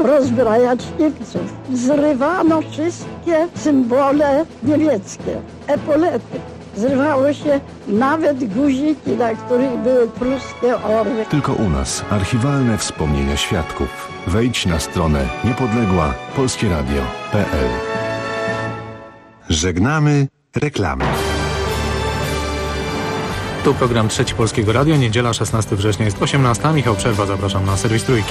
rozbrajać Niemców. Zrywano wszystkie symbole niemieckie, epolety. Zrywało się nawet guziki, na których były pruskie orły. Tylko u nas archiwalne wspomnienia świadków. Wejdź na stronę niepodległa-polskieradio.pl. Żegnamy reklamy. Tu program Trzeci Polskiego Radia. Niedziela 16 września jest 18. Michał Przerwa, zapraszam na serwis Trójki.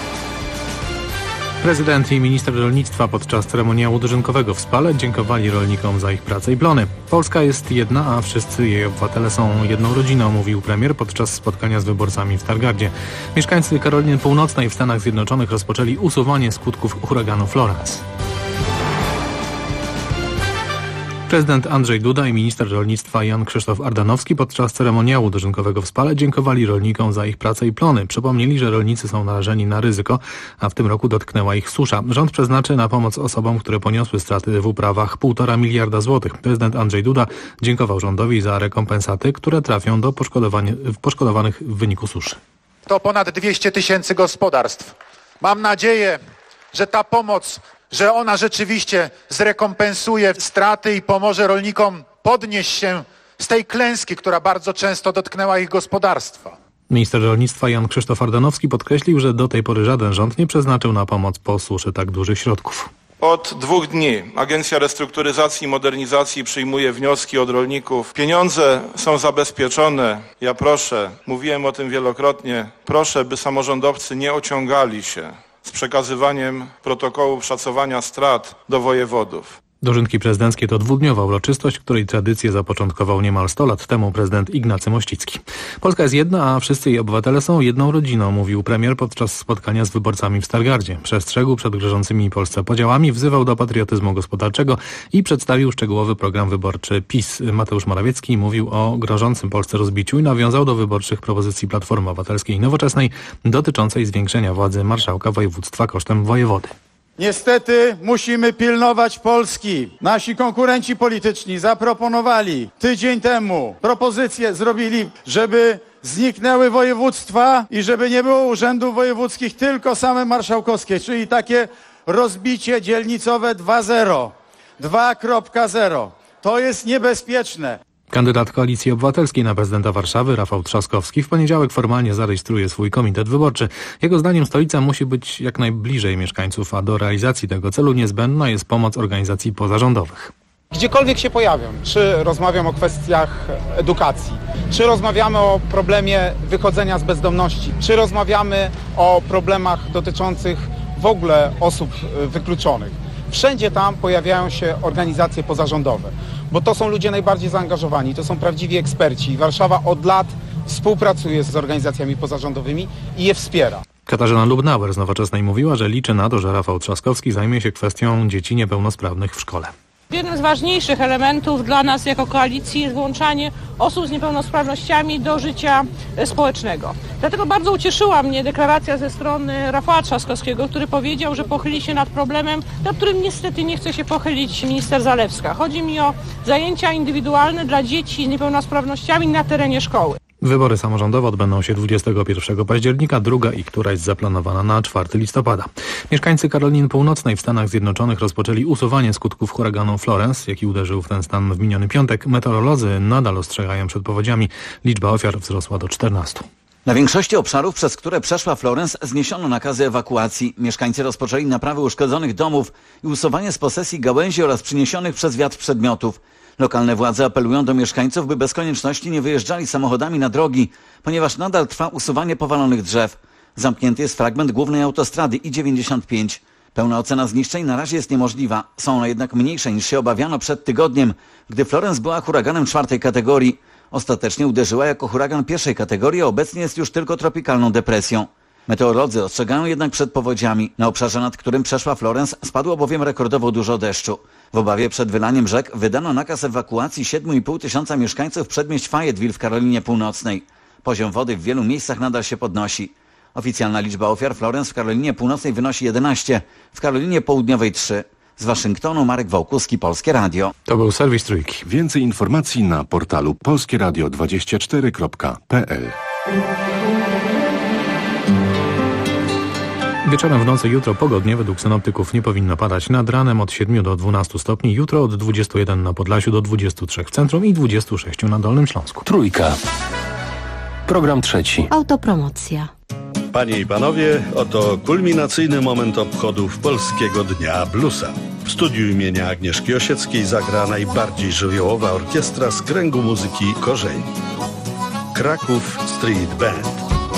Prezydent i minister rolnictwa podczas ceremoniału dożynkowego w Spale dziękowali rolnikom za ich pracę i plony. Polska jest jedna, a wszyscy jej obywatele są jedną rodziną, mówił premier podczas spotkania z wyborcami w Stargardzie. Mieszkańcy Karoliny Północnej w Stanach Zjednoczonych rozpoczęli usuwanie skutków huraganu Florence. Prezydent Andrzej Duda i minister rolnictwa Jan Krzysztof Ardanowski podczas ceremoniału dożynkowego w Spale dziękowali rolnikom za ich pracę i plony. Przypomnieli, że rolnicy są narażeni na ryzyko, a w tym roku dotknęła ich susza. Rząd przeznaczy na pomoc osobom, które poniosły straty w uprawach 1,5 miliarda złotych. Prezydent Andrzej Duda dziękował rządowi za rekompensaty, które trafią do poszkodowanych w wyniku suszy. To ponad 200 tysięcy gospodarstw. Mam nadzieję, że ta pomoc, że ona rzeczywiście zrekompensuje straty i pomoże rolnikom podnieść się z tej klęski, która bardzo często dotknęła ich gospodarstwa. Minister rolnictwa Jan Krzysztof Ardanowski podkreślił, że do tej pory żaden rząd nie przeznaczył na pomoc po suszy tak dużych środków. Od 2 dni Agencja Restrukturyzacji i Modernizacji przyjmuje wnioski od rolników. Pieniądze są zabezpieczone. Ja proszę, mówiłem o tym wielokrotnie, proszę, by samorządowcy nie ociągali się z przekazywaniem protokołów szacowania strat do wojewodów. Dożynki prezydenckie to 2-dniowa uroczystość, której tradycję zapoczątkował niemal 100 lat temu prezydent Ignacy Mościcki. Polska jest jedna, a wszyscy jej obywatele są jedną rodziną, mówił premier podczas spotkania z wyborcami w Stargardzie. Przestrzegł przed grożącymi Polsce podziałami, wzywał do patriotyzmu gospodarczego i przedstawił szczegółowy program wyborczy PiS. Mateusz Morawiecki mówił o grożącym Polsce rozbiciu i nawiązał do wyborczych propozycji Platformy Obywatelskiej i Nowoczesnej dotyczącej zwiększenia władzy marszałka województwa kosztem wojewody. Niestety musimy pilnować Polski. Nasi konkurenci polityczni zaproponowali tydzień temu propozycję, zrobili, żeby zniknęły województwa i żeby nie było urzędów wojewódzkich, tylko same marszałkowskie, czyli takie rozbicie dzielnicowe 2.0. To jest niebezpieczne. Kandydat Koalicji Obywatelskiej na prezydenta Warszawy, Rafał Trzaskowski, w poniedziałek formalnie zarejestruje swój komitet wyborczy. Jego zdaniem stolica musi być jak najbliżej mieszkańców, a do realizacji tego celu niezbędna jest pomoc organizacji pozarządowych. Gdziekolwiek się pojawiam, czy rozmawiam o kwestiach edukacji, czy rozmawiamy o problemie wychodzenia z bezdomności, czy rozmawiamy o problemach dotyczących w ogóle osób wykluczonych. Wszędzie tam pojawiają się organizacje pozarządowe, bo to są ludzie najbardziej zaangażowani, to są prawdziwi eksperci. Warszawa od lat współpracuje z organizacjami pozarządowymi i je wspiera. Katarzyna Lubnauer z Nowoczesnej mówiła, że liczy na to, że Rafał Trzaskowski zajmie się kwestią dzieci niepełnosprawnych w szkole. Jednym z ważniejszych elementów dla nas jako koalicji jest włączanie osób z niepełnosprawnościami do życia społecznego. Dlatego bardzo ucieszyła mnie deklaracja ze strony Rafała Trzaskowskiego, który powiedział, że pochyli się nad problemem, nad którym niestety nie chce się pochylić minister Zalewska. Chodzi mi o zajęcia indywidualne dla dzieci z niepełnosprawnościami na terenie szkoły. Wybory samorządowe odbędą się 21 października, druga i któraś zaplanowana na 4 listopada. Mieszkańcy Karoliny Północnej w Stanach Zjednoczonych rozpoczęli usuwanie skutków huraganu Florence, jaki uderzył w ten stan w miniony piątek. Meteorolodzy nadal ostrzegają przed powodziami. Liczba ofiar wzrosła do 14. Na większości obszarów, przez które przeszła Florence, zniesiono nakazy ewakuacji. Mieszkańcy rozpoczęli naprawy uszkodzonych domów i usuwanie z posesji gałęzi oraz przyniesionych przez wiatr przedmiotów. Lokalne władze apelują do mieszkańców, by bez konieczności nie wyjeżdżali samochodami na drogi, ponieważ nadal trwa usuwanie powalonych drzew. Zamknięty jest fragment głównej autostrady I-95. Pełna ocena zniszczeń na razie jest niemożliwa. Są one jednak mniejsze niż się obawiano przed tygodniem, gdy Florence była huraganem 4. kategorii. Ostatecznie uderzyła jako huragan 1. kategorii, a obecnie jest już tylko tropikalną depresją. Meteorolodzy ostrzegają jednak przed powodziami. Na obszarze, nad którym przeszła Florence, spadło bowiem rekordowo dużo deszczu. W obawie przed wylaniem rzek wydano nakaz ewakuacji 7,5 tysiąca mieszkańców przedmieść Fayetteville w Karolinie Północnej. Poziom wody w wielu miejscach nadal się podnosi. Oficjalna liczba ofiar Florence w Karolinie Północnej wynosi 11, w Karolinie Południowej 3. Z Waszyngtonu Marek Wołkuski, Polskie Radio. To był serwis Trójki. Więcej informacji na portalu polskieradio24.pl. Wieczorem w nocy jutro pogodnie, według synoptyków nie powinno padać. Nad ranem od 7 do 12 stopni, jutro od 21 na Podlasiu do 23 w centrum i 26 na Dolnym Śląsku. Trójka. Program trzeci. Autopromocja. Panie i panowie, oto kulminacyjny moment obchodów Polskiego Dnia Bluesa. W studiu imienia Agnieszki Osieckiej zagra najbardziej żywiołowa orkiestra z kręgu muzyki korzeni. Kraków Street Band.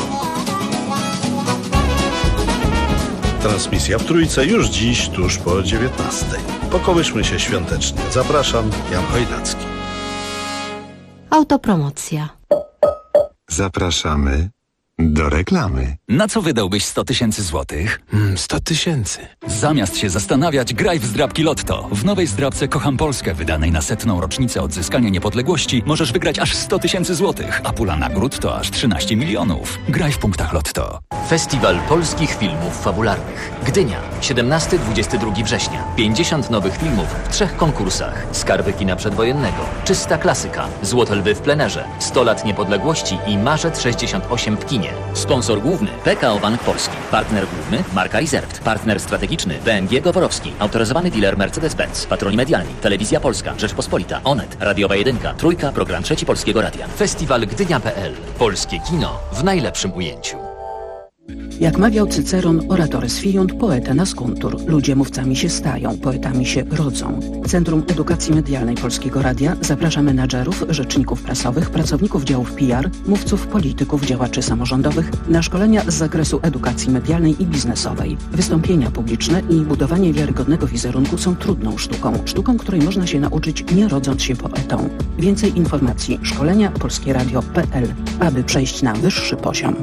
Transmisja w Trójce już dziś, tuż po 19. Pokołyszmy się świątecznie. Zapraszam, Jan Chojnacki. Autopromocja. Zapraszamy do reklamy. Na co wydałbyś 100 000 złotych? 100 000. Zamiast się zastanawiać, graj w zdrabki Lotto. W nowej zdrabce Kocham Polskę, wydanej na 100. rocznicę odzyskania niepodległości, możesz wygrać aż 100 000 złotych, a pula nagród to aż 13 milionów. Graj w punktach Lotto. Festiwal polskich filmów fabularnych. Gdynia, 17-22 września. 50 nowych filmów w 3 konkursach. Skarby kina przedwojennego, Czysta klasyka, Złote lwy w plenerze, 100 lat niepodległości i Marzec 68 w kinie. Sponsor główny PKO Bank Polski. Partner główny Marka Reserved. Partner strategiczny BMG Goworowski. Autoryzowany dealer Mercedes-Benz. Patroni medialni Telewizja Polska, Rzeczpospolita, Onet, Radiowa 1, Trójka, Program Trzeci Polskiego Radia. Festiwal Gdynia.pl. Polskie kino w najlepszym ujęciu. Jak mawiał Cyceron, oratoris fiunt, poeta nascuntur. Ludzie mówcami się stają, poetami się rodzą. Centrum Edukacji Medialnej Polskiego Radia zaprasza menadżerów, rzeczników prasowych, pracowników działów PR, mówców, polityków, działaczy samorządowych na szkolenia z zakresu edukacji medialnej i biznesowej. Wystąpienia publiczne i budowanie wiarygodnego wizerunku są trudną sztuką, której można się nauczyć nie rodząc się poetą. Więcej informacji szkolenia polskieradio.pl, aby przejść na wyższy poziom.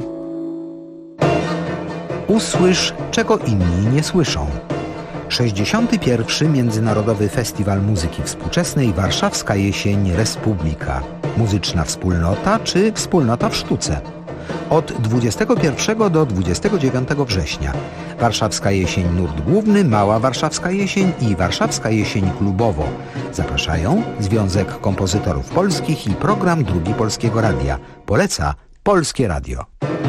Usłysz, czego inni nie słyszą. 61. Międzynarodowy Festiwal Muzyki Współczesnej Warszawska Jesień Republika. Muzyczna wspólnota czy wspólnota w sztuce. Od 21 do 29 września. Warszawska Jesień Nurt Główny, Mała Warszawska Jesień i Warszawska Jesień Klubowo. Zapraszają Związek Kompozytorów Polskich i Program Drugi Polskiego Radia. Poleca Polskie Radio.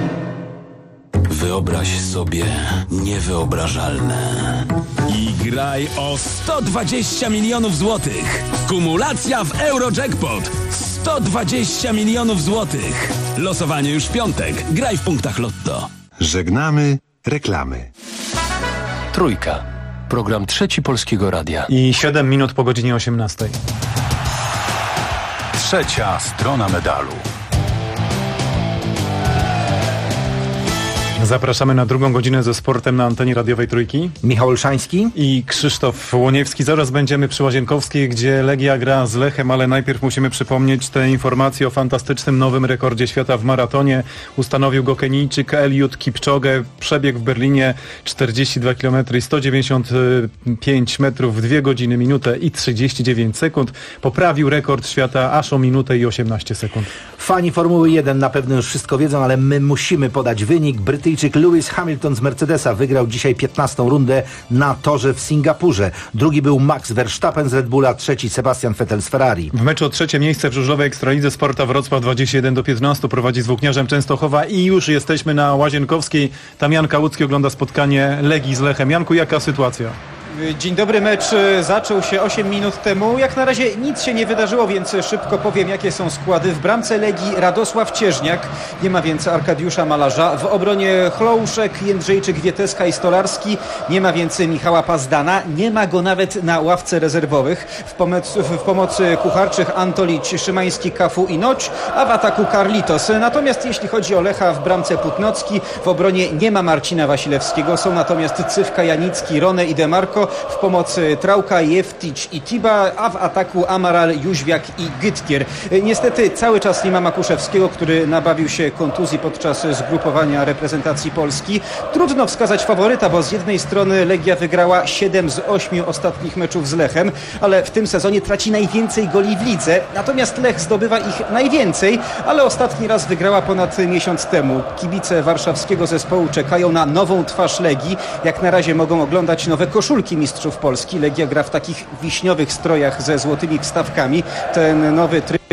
Wyobraź sobie niewyobrażalne. I graj o 120 milionów złotych. Kumulacja w Eurojackpot. 120 milionów złotych. Losowanie już w piątek. Graj w punktach Lotto. Żegnamy reklamy. Trójka. Program Trzeci Polskiego Radia. I 7 minut po godzinie 18. Trzecia strona medalu. Zapraszamy na drugą godzinę ze sportem na antenie radiowej Trójki. Michał Olszański i Krzysztof Łoniewski. Zaraz będziemy przy Łazienkowskiej, gdzie Legia gra z Lechem, ale najpierw musimy przypomnieć te informacje o fantastycznym nowym rekordzie świata w maratonie. Ustanowił go Kenijczyk Eliud Kipchoge. Przebiegł w Berlinie 42 km i 195 metrów w 2 godziny, minutę i 39 sekund. Poprawił rekord świata aż o minutę i 18 sekund. Fani Formuły 1 na pewno już wszystko wiedzą, ale my musimy podać wynik. Brytyjczyk Lewis Hamilton z Mercedesa wygrał dzisiaj 15. rundę na torze w Singapurze. Drugi był Max Verstappen z Red Bulla, trzeci Sebastian Vettel z Ferrari. W meczu o trzecie miejsce w żużlowej Ekstralidze Sporta Wrocław 21-15 prowadzi z Włókniarzem Częstochowa i już jesteśmy na Łazienkowskiej. Tam Jan Kałucki ogląda spotkanie Legii z Lechem. Janku, jaka sytuacja? Dzień dobry, mecz zaczął się 8 minut temu. Jak na razie nic się nie wydarzyło, więc szybko powiem, jakie są składy. W bramce Legii Radosław Cieżniak, nie ma więc Arkadiusza Malarza. W obronie Chlouszek, Jędrzejczyk, Wieteska i Stolarski. Nie ma więc Michała Pazdana. Nie ma go nawet na ławce rezerwowych. W pomocy Kucharczych, Antolić, Szymański, Kafu i Noć, a w ataku Carlitos. Natomiast jeśli chodzi o Lecha, w bramce Putnocki, w obronie nie ma Marcina Wasilewskiego. Są natomiast Cywka, Janicki, Rone i Demarco. W pomocy Trauka, Jeftić i Tiba, a w ataku Amaral, Jóźwiak i Gytkier. Niestety cały czas nie ma Makuszewskiego, który nabawił się kontuzji podczas zgrupowania reprezentacji Polski. Trudno wskazać faworyta, bo z jednej strony Legia wygrała 7 z 8 ostatnich meczów z Lechem, ale w tym sezonie traci najwięcej goli w lidze, natomiast Lech zdobywa ich najwięcej, ale ostatni raz wygrała ponad miesiąc temu. Kibice warszawskiego zespołu czekają na nową twarz Legii. Jak na razie mogą oglądać nowe koszulki mistrzów Polski. Legia gra w takich wiśniowych strojach ze złotymi wstawkami. Ten nowy tryb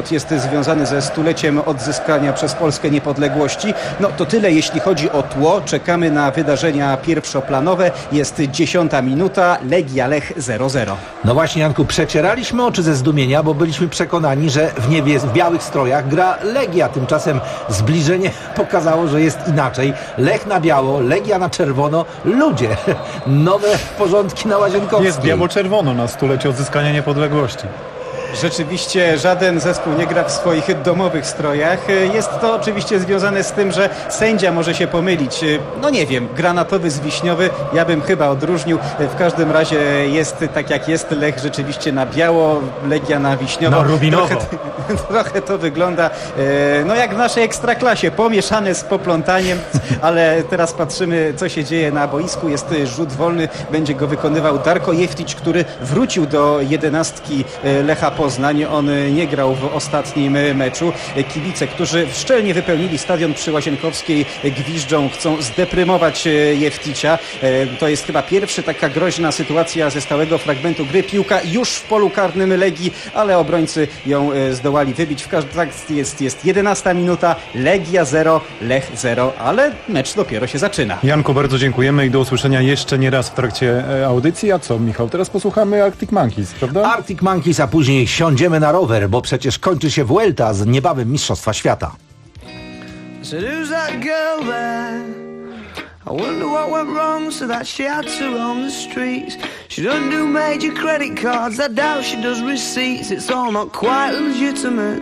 żegbot jest związany ze stuleciem odzyskania przez Polskę niepodległości. No to tyle, jeśli chodzi o tło. Czekamy na wydarzenia pierwszoplanowe. Jest 10 minuta, Legia Lech 0-0. No właśnie, Janku, przecieraliśmy oczy ze zdumienia, bo byliśmy przekonani, że w białych strojach gra Legia. Tymczasem zbliżenie pokazało, że jest inaczej. Lech na biało, Legia na czerwono. Ludzie, nowe porządki na Łazienkowskiej. Jest biało-czerwono na stulecie odzyskania niepodległości. Rzeczywiście żaden zespół nie gra w swoich domowych strojach. Jest to oczywiście związane z tym, że sędzia może się pomylić. No nie wiem, granatowy z wiśniowy, ja bym chyba odróżnił. W każdym razie jest tak jak jest. Lech rzeczywiście na biało, Legia na wiśniowo. No rubinowo. Trochę to wygląda no jak w naszej ekstraklasie, pomieszane z poplątaniem, ale teraz patrzymy, co się dzieje na boisku. Jest rzut wolny, będzie go wykonywał Darko Jeftić, który wrócił do 11 Lecha Poznań. On nie grał w ostatnim meczu. Kibice, którzy szczelnie wypełnili stadion przy Łazienkowskiej, gwiżdżą, chcą zdeprymować Jefticia. To jest chyba pierwsza taka groźna sytuacja ze stałego fragmentu gry. Piłka już w polu karnym Legii, ale obrońcy ją zdołali wybić. W każdym razie jest 11 minuta, Legia 0, Lech 0, ale mecz dopiero się zaczyna. Janku, bardzo dziękujemy i do usłyszenia jeszcze nie raz w trakcie audycji. A co, Michał? Teraz posłuchamy Arctic Monkeys, prawda? Arctic Monkeys, a później siądziemy na rower, bo przecież kończy się Vuelta z niebawem Mistrzostwa Świata. So who's that girl there? I wonder what went wrong so that she had to roam the streets. She doesn't do major credit cards, I doubt she does receipts. It's all not quite legitimate.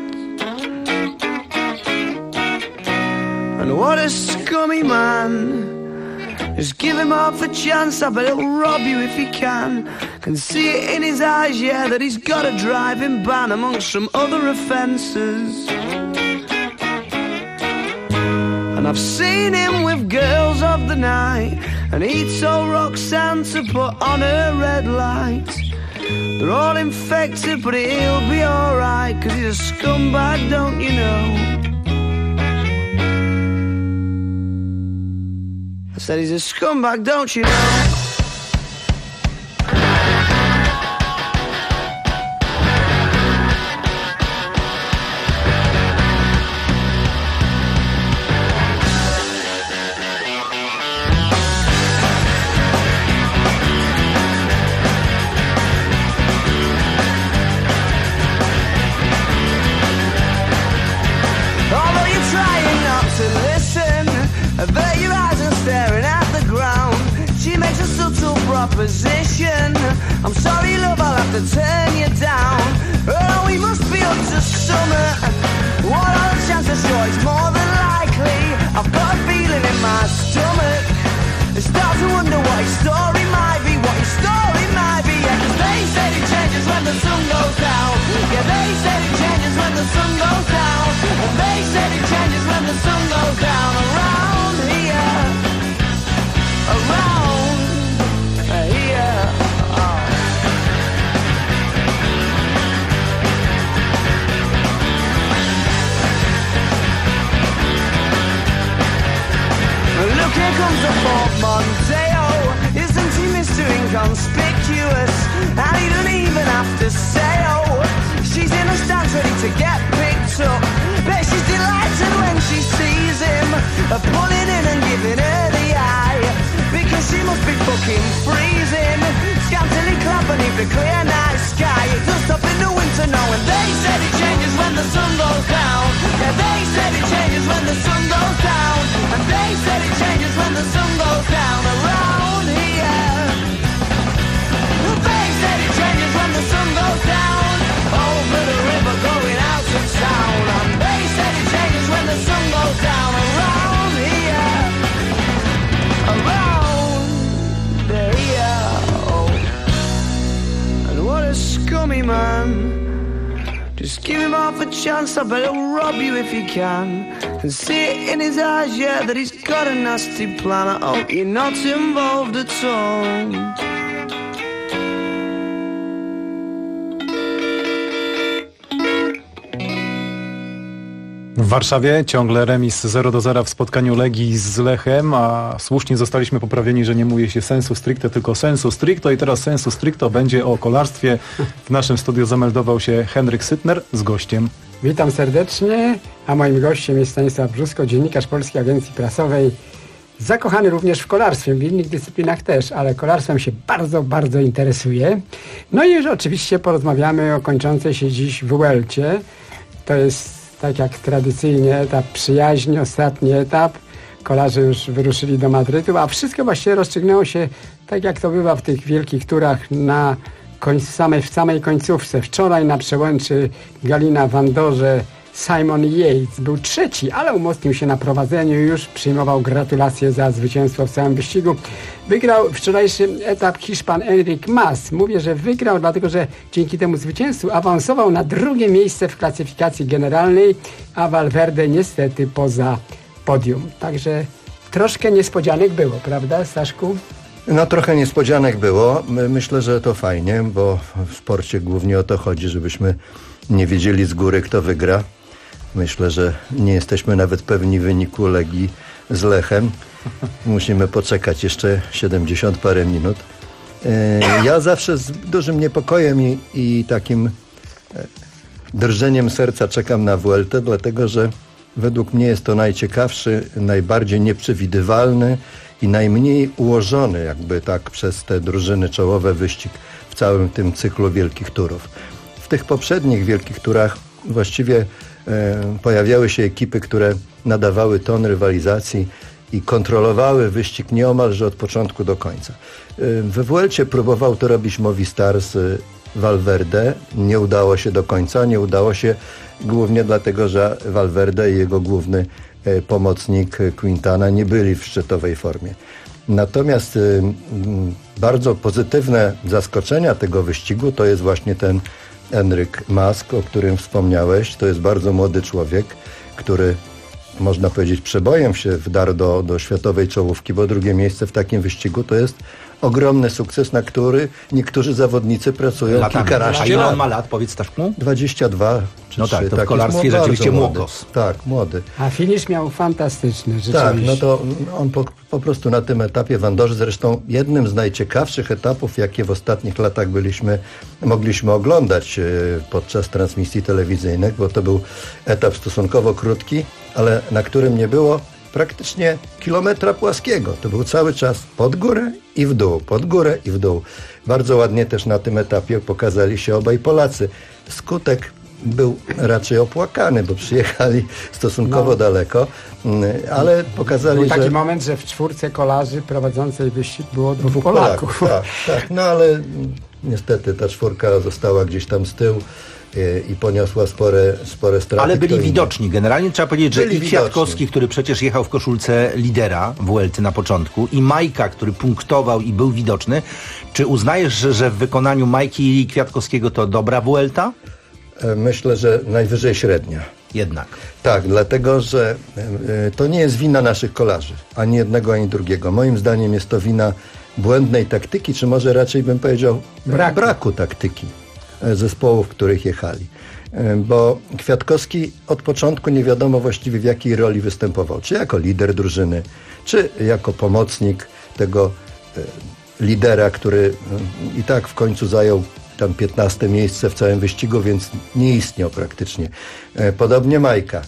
And what a scummy man. Just give him half a chance, I bet he'll rob you if he can see it in his eyes, yeah, that he's got a driving ban amongst some other offences. And I've seen him with girls of the night, and he told Roxanne to put on her red lights. They're all infected, but he'll be alright, 'cause he's a scumbag, don't you know? I said he's a scumbag, don't you know? Although you're trying not to listen, avert your eyes and staring at the ground. She makes a subtle proposition. I'm sorry, love, I'll have to turn you down. Oh, we must be up to summer. What are the chances? Sure, it's more than likely. I've got a feeling in my stomach. I start to wonder what his story might be, what his story might be. Yeah, 'cause they said it changes when the sun goes down. Yeah, they said it changes when the sun goes down. And they said it changes when the sun goes down. Around here, around here. Oh. Look, here comes the portmanteau. Isn't he Mr. Inconspicuous? And he doesn't even have to say, oh, she's in the stands ready to get picked up. Bet she's delighted when she sees him, pulling in and giving her the eye, because she must be fucking freezing, scantily clad beneath the clear night sky. It does stop in the winter now, and they said it changes when the sun goes down. Yeah, they said it changes when the sun goes down. And they said it changes when the sun goes down. Around here, they said it changes when the sun goes down. Over the river going out to town. And they said it changes when the sun goes down. Around here, around here. Oh. And what a scummy man. Just give him half a chance, I bet he'll rob you if he can see it in his eyes, yeah, that he's got a nasty plan. I hope you're not involved at all. W Warszawie ciągle remis 0-0 w spotkaniu Legii z Lechem, a słusznie zostaliśmy poprawieni, że nie mówi się sensu stricte, tylko sensu stricto i teraz sensu stricto będzie o kolarstwie. W naszym studiu zameldował się Henryk Sytner z gościem. Witam serdecznie, a moim gościem jest Stanisław Brzusko, dziennikarz Polskiej Agencji Prasowej. Zakochany również w kolarstwie, w innych dyscyplinach też, ale kolarstwem się bardzo, bardzo interesuje. No i już oczywiście porozmawiamy o kończącej się dziś Vuelcie. To jest tak jak tradycyjnie etap przyjaźni, ostatni etap. Kolarze już wyruszyli do Madrytu, a wszystko właściwie rozstrzygnęło się tak jak to bywa w tych wielkich turach w samej końcówce. Wczoraj na przełęczy Galina w Andorze Simon Yates był trzeci, ale umocnił się na prowadzeniu i już przyjmował gratulacje za zwycięstwo w całym wyścigu. Wygrał wczorajszy etap Hiszpan Enric Mas. Mówię, że wygrał, dlatego że dzięki temu zwycięstwu awansował na drugie miejsce w klasyfikacji generalnej, a Valverde niestety poza podium. Także troszkę niespodzianek było, prawda, Staszku? No trochę niespodzianek było. Myślę, że to fajnie, bo w sporcie głównie o to chodzi, żebyśmy nie wiedzieli z góry, kto wygra. Myślę, że nie jesteśmy nawet pewni wyniku Legii z Lechem. Musimy poczekać jeszcze 70 parę minut. Ja zawsze z dużym niepokojem i takim drżeniem serca czekam na Vueltę, dlatego że według mnie jest to najciekawszy, najbardziej nieprzewidywalny i najmniej ułożony jakby tak przez te drużyny czołowe wyścig w całym tym cyklu wielkich turów. W tych poprzednich wielkich turach właściwie pojawiały się ekipy, które nadawały ton rywalizacji i kontrolowały wyścig nieomalże od początku do końca. We Vuelcie próbował to robić Movistar z Valverde. Nie udało się do końca. Nie udało się głównie dlatego, że Valverde i jego główny pomocnik Quintana nie byli w szczytowej formie. Natomiast bardzo pozytywne zaskoczenia tego wyścigu to jest właśnie ten Enric Mas, o którym wspomniałeś. To jest bardzo młody człowiek, który można powiedzieć przebojem się wdarł do światowej czołówki, bo drugie miejsce w takim wyścigu to jest ogromny sukces, na który niektórzy zawodnicy pracują kilkanaście lat. A ile on ma lat, powiedz Staszku? 22 czy no 3. Tak, to w kolarstwie rzeczywiście młokos. Tak, młody. A finisz miał fantastyczny, rzeczywiście. Tak, no to on po prostu na tym etapie w Andorze, zresztą jednym z najciekawszych etapów, jakie w ostatnich latach mogliśmy oglądać podczas transmisji telewizyjnych, bo to był etap stosunkowo krótki, ale na którym nie było praktycznie kilometra płaskiego. To był cały czas pod górę i w dół, pod górę i w dół. Bardzo ładnie też na tym etapie pokazali się obaj Polacy. Skutek był raczej opłakany, bo przyjechali stosunkowo daleko, ale pokazali, był taki moment, że w czwórce kolarzy prowadzącej wyścig było dwóch Polaków. Tak, no ale niestety ta czwórka została gdzieś tam z tyłu i poniosła spore straty. Ale byli widoczni. Generalnie trzeba powiedzieć, że i Kwiatkowski, który przecież jechał w koszulce lidera Vuelty na początku, i Majka, który punktował i był widoczny. Czy uznajesz, że w wykonaniu Majki i Kwiatkowskiego to dobra Vuelta? Myślę, że najwyżej średnia. Jednak. Tak, dlatego, że to nie jest wina naszych kolarzy. Ani jednego, ani drugiego. Moim zdaniem jest to wina błędnej taktyki, czy może raczej bym powiedział braku taktyki zespołów, w których jechali. Bo Kwiatkowski od początku nie wiadomo właściwie w jakiej roli występował. Czy jako lider drużyny, czy jako pomocnik tego lidera, który i tak w końcu zajął tam 15 miejsce w całym wyścigu, więc nie istniał praktycznie. Podobnie Majka.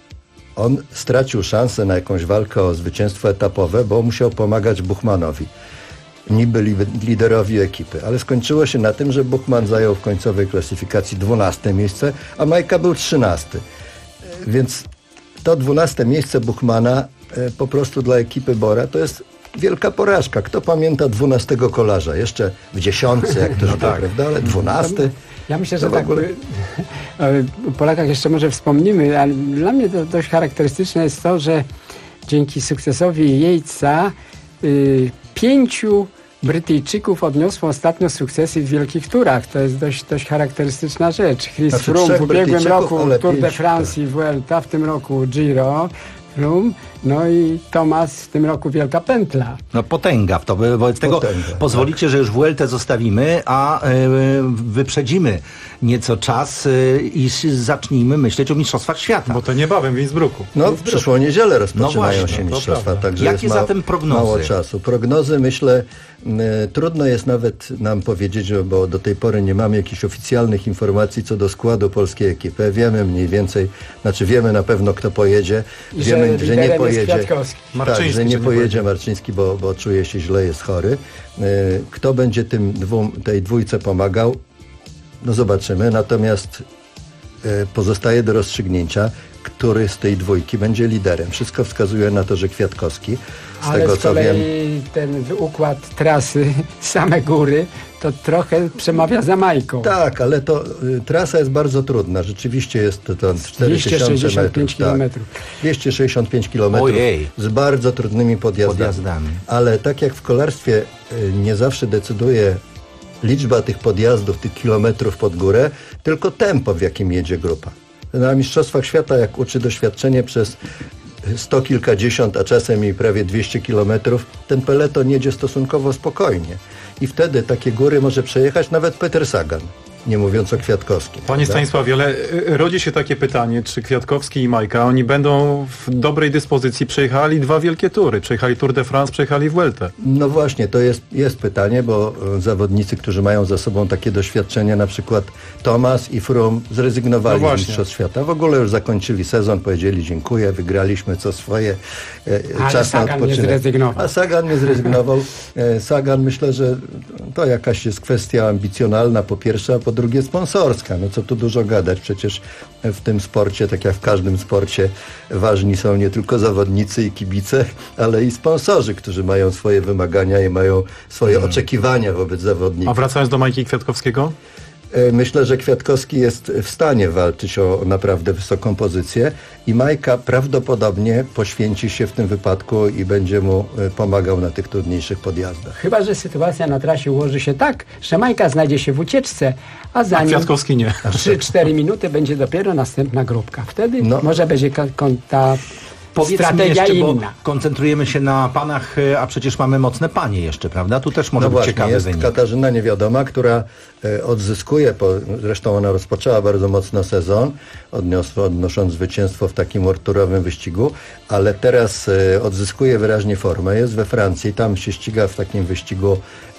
On stracił szansę na jakąś walkę o zwycięstwo etapowe, bo musiał pomagać Buchmanowi. Niby liderowi ekipy, ale skończyło się na tym, że Buchman zajął w końcowej klasyfikacji 12 miejsce, a Majka był 13. Więc to 12 miejsce Buchmana po prostu dla ekipy Bora to jest wielka porażka. Kto pamięta 12 kolarza? Jeszcze w 10, jak to tak, prawda? Ale 12. Ja myślę, że tak o Polakach jeszcze może wspomnimy, ale dla mnie to dość charakterystyczne jest to, że dzięki sukcesowi Yatesa 5 Brytyjczyków odniosło ostatnio sukcesy w wielkich turach. To jest dość charakterystyczna rzecz. Chris Froome w ubiegłym roku Tour de France i Vuelta, w tym roku Giro. Froome, no i Thomas w tym roku wielka pętla. No potęga w to. Wobec tego pozwolicie, że już Vueltę zostawimy, a wyprzedzimy nieco czas i zacznijmy myśleć o Mistrzostwach Świata. Bo to niebawem w Innsbrucku. No w przyszłą niedzielę rozpoczynają się Mistrzostwa, także jakie jest zatem prognozy? Mało czasu. Prognozy, myślę, trudno jest nawet nam powiedzieć, bo do tej pory nie mamy jakichś oficjalnych informacji co do składu polskiej ekipy. Wiemy mniej więcej, wiemy na pewno kto pojedzie. Wiemy, że nie pojedzie. Tak, że nie pojedzie Marczyński, bo czuje się źle, jest chory. Kto będzie tej dwójce pomagał? No zobaczymy. Natomiast pozostaje do rozstrzygnięcia, który z tej dwójki będzie liderem. Wszystko wskazuje na to, że Kwiatkowski. Ale z kolei ten układ trasy, same góry, to trochę przemawia za Majką. Tak, ale to trasa jest bardzo trudna. Rzeczywiście jest to 265 kilometrów. 265 kilometrów z bardzo trudnymi podjazdami. Ale tak jak w kolarstwie nie zawsze decyduje liczba tych podjazdów, tych kilometrów pod górę, tylko tempo, w jakim jedzie grupa. Na Mistrzostwach Świata, jak uczy doświadczenie, przez 100 kilkadziesiąt, a czasem i prawie 200 kilometrów, ten peleton jedzie stosunkowo spokojnie. I wtedy takie góry może przejechać nawet Peter Sagan, nie mówiąc o Kwiatkowskim. Panie Stanisławie, ale rodzi się takie pytanie, czy Kwiatkowski i Majka, oni będą w dobrej dyspozycji, przejechali 2 wielkie tury, przejechali Tour de France, przejechali Vueltę. No właśnie, to jest pytanie, bo zawodnicy, którzy mają za sobą takie doświadczenia, na przykład Thomas i Froome, zrezygnowali z Mistrzostw Świata. W ogóle już zakończyli sezon, powiedzieli dziękuję, wygraliśmy co swoje, czas na odpoczynek. Nie zrezygnował. A Sagan nie zrezygnował. Sagan, myślę, że to jakaś jest kwestia ambicjonalna po pierwsze, a po drugie sponsorska. No co tu dużo gadać, przecież w tym sporcie, tak jak w każdym sporcie, ważni są nie tylko zawodnicy i kibice, ale i sponsorzy, którzy mają swoje wymagania i mają swoje oczekiwania wobec zawodników. A wracając do Majki Kwiatkowskiego? Myślę, że Kwiatkowski jest w stanie walczyć o naprawdę wysoką pozycję i Majka prawdopodobnie poświęci się w tym wypadku i będzie mu pomagał na tych trudniejszych podjazdach. Chyba że sytuacja na trasie ułoży się tak, że Majka znajdzie się w ucieczce, a za nim Kwiatkowski nie. 3-4 minuty będzie dopiero następna grupka. Wtedy może będzie ta strategia jeszcze, inna. Bo koncentrujemy się na panach, a przecież mamy mocne panie jeszcze, prawda? Tu też może być ciekawy jest wynik. Katarzyna Niewiadoma, która odzyskuje, zresztą ona rozpoczęła bardzo mocno sezon, odnosząc zwycięstwo w takim worturowym wyścigu, ale teraz odzyskuje wyraźnie formę. Jest we Francji, tam się ściga w takim wyścigu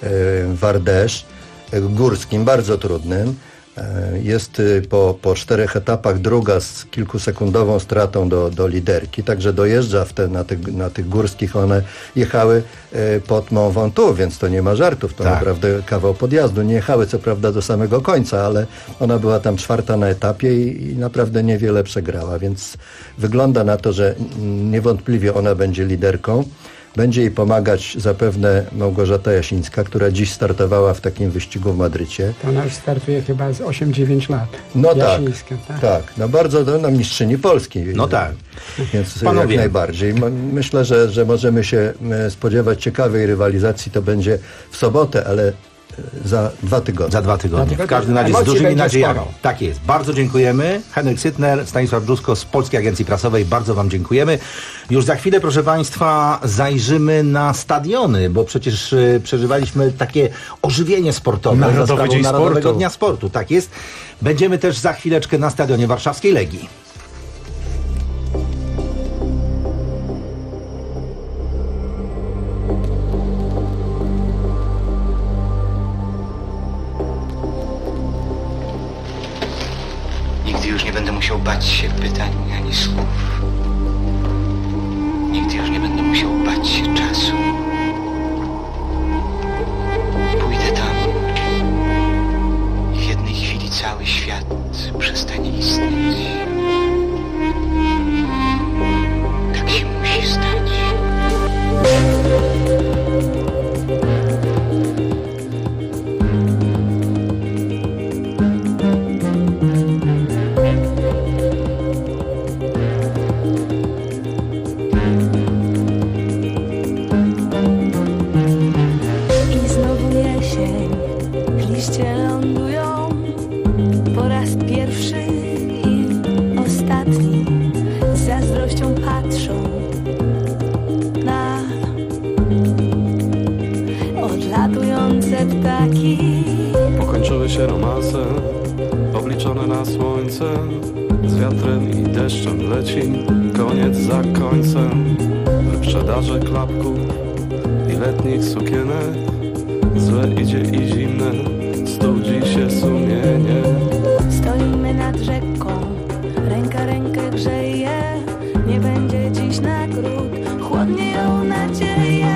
w Ardèche, górskim, bardzo trudnym. Jest po 4 etapach druga z kilkusekundową stratą do liderki, także dojeżdża na tych górskich. One jechały pod Mont Ventoux, więc to nie ma żartów, to naprawdę kawał podjazdu. Nie jechały co prawda do samego końca, ale ona była tam 4. na etapie i naprawdę niewiele przegrała, więc wygląda na to, że niewątpliwie ona będzie liderką. Będzie jej pomagać zapewne Małgorzata Jasińska, która dziś startowała w takim wyścigu w Madrycie. To ona już startuje chyba z 8-9 lat. No Jasińska, tak. No bardzo mistrzyni Polski. No tak. Więc jak najbardziej. Myślę, że możemy się spodziewać ciekawej rywalizacji. To będzie w sobotę, ale za 2 tygodnie. Za 2 tygodnie. W każdym razie z dużymi nadziejami. Tak jest. Bardzo dziękujemy. Henryk Sytner, Stanisław Brzusko z Polskiej Agencji Prasowej. Bardzo wam dziękujemy. Już za chwilę, proszę państwa, zajrzymy na stadiony, bo przecież przeżywaliśmy takie ożywienie sportowe za sprawą Narodowego Dnia Sportu. Tak jest. Będziemy też za chwileczkę na stadionie warszawskiej Legii. Nigdy już nie będę musiał bać się pytań ani słów. Nigdy już nie będę musiał bać się czasu. Pójdę tam i w jednej chwili cały świat przestanie istnieć. Tak się musi stać. Po raz pierwszy i ostatni z zazdrością patrzą tańce ptaki. Pokończyły się romanse, obliczone na słońce. Z wiatrem i deszczem leci, koniec za końcem. Wyprzedaże klapków i letnich sukienek. Złe idzie i zimne, studzi się sumienie. Stoimy nad rzeką, ręka rękę grzeje. Nie będzie dziś nagród, chłodnie ją nadzieję.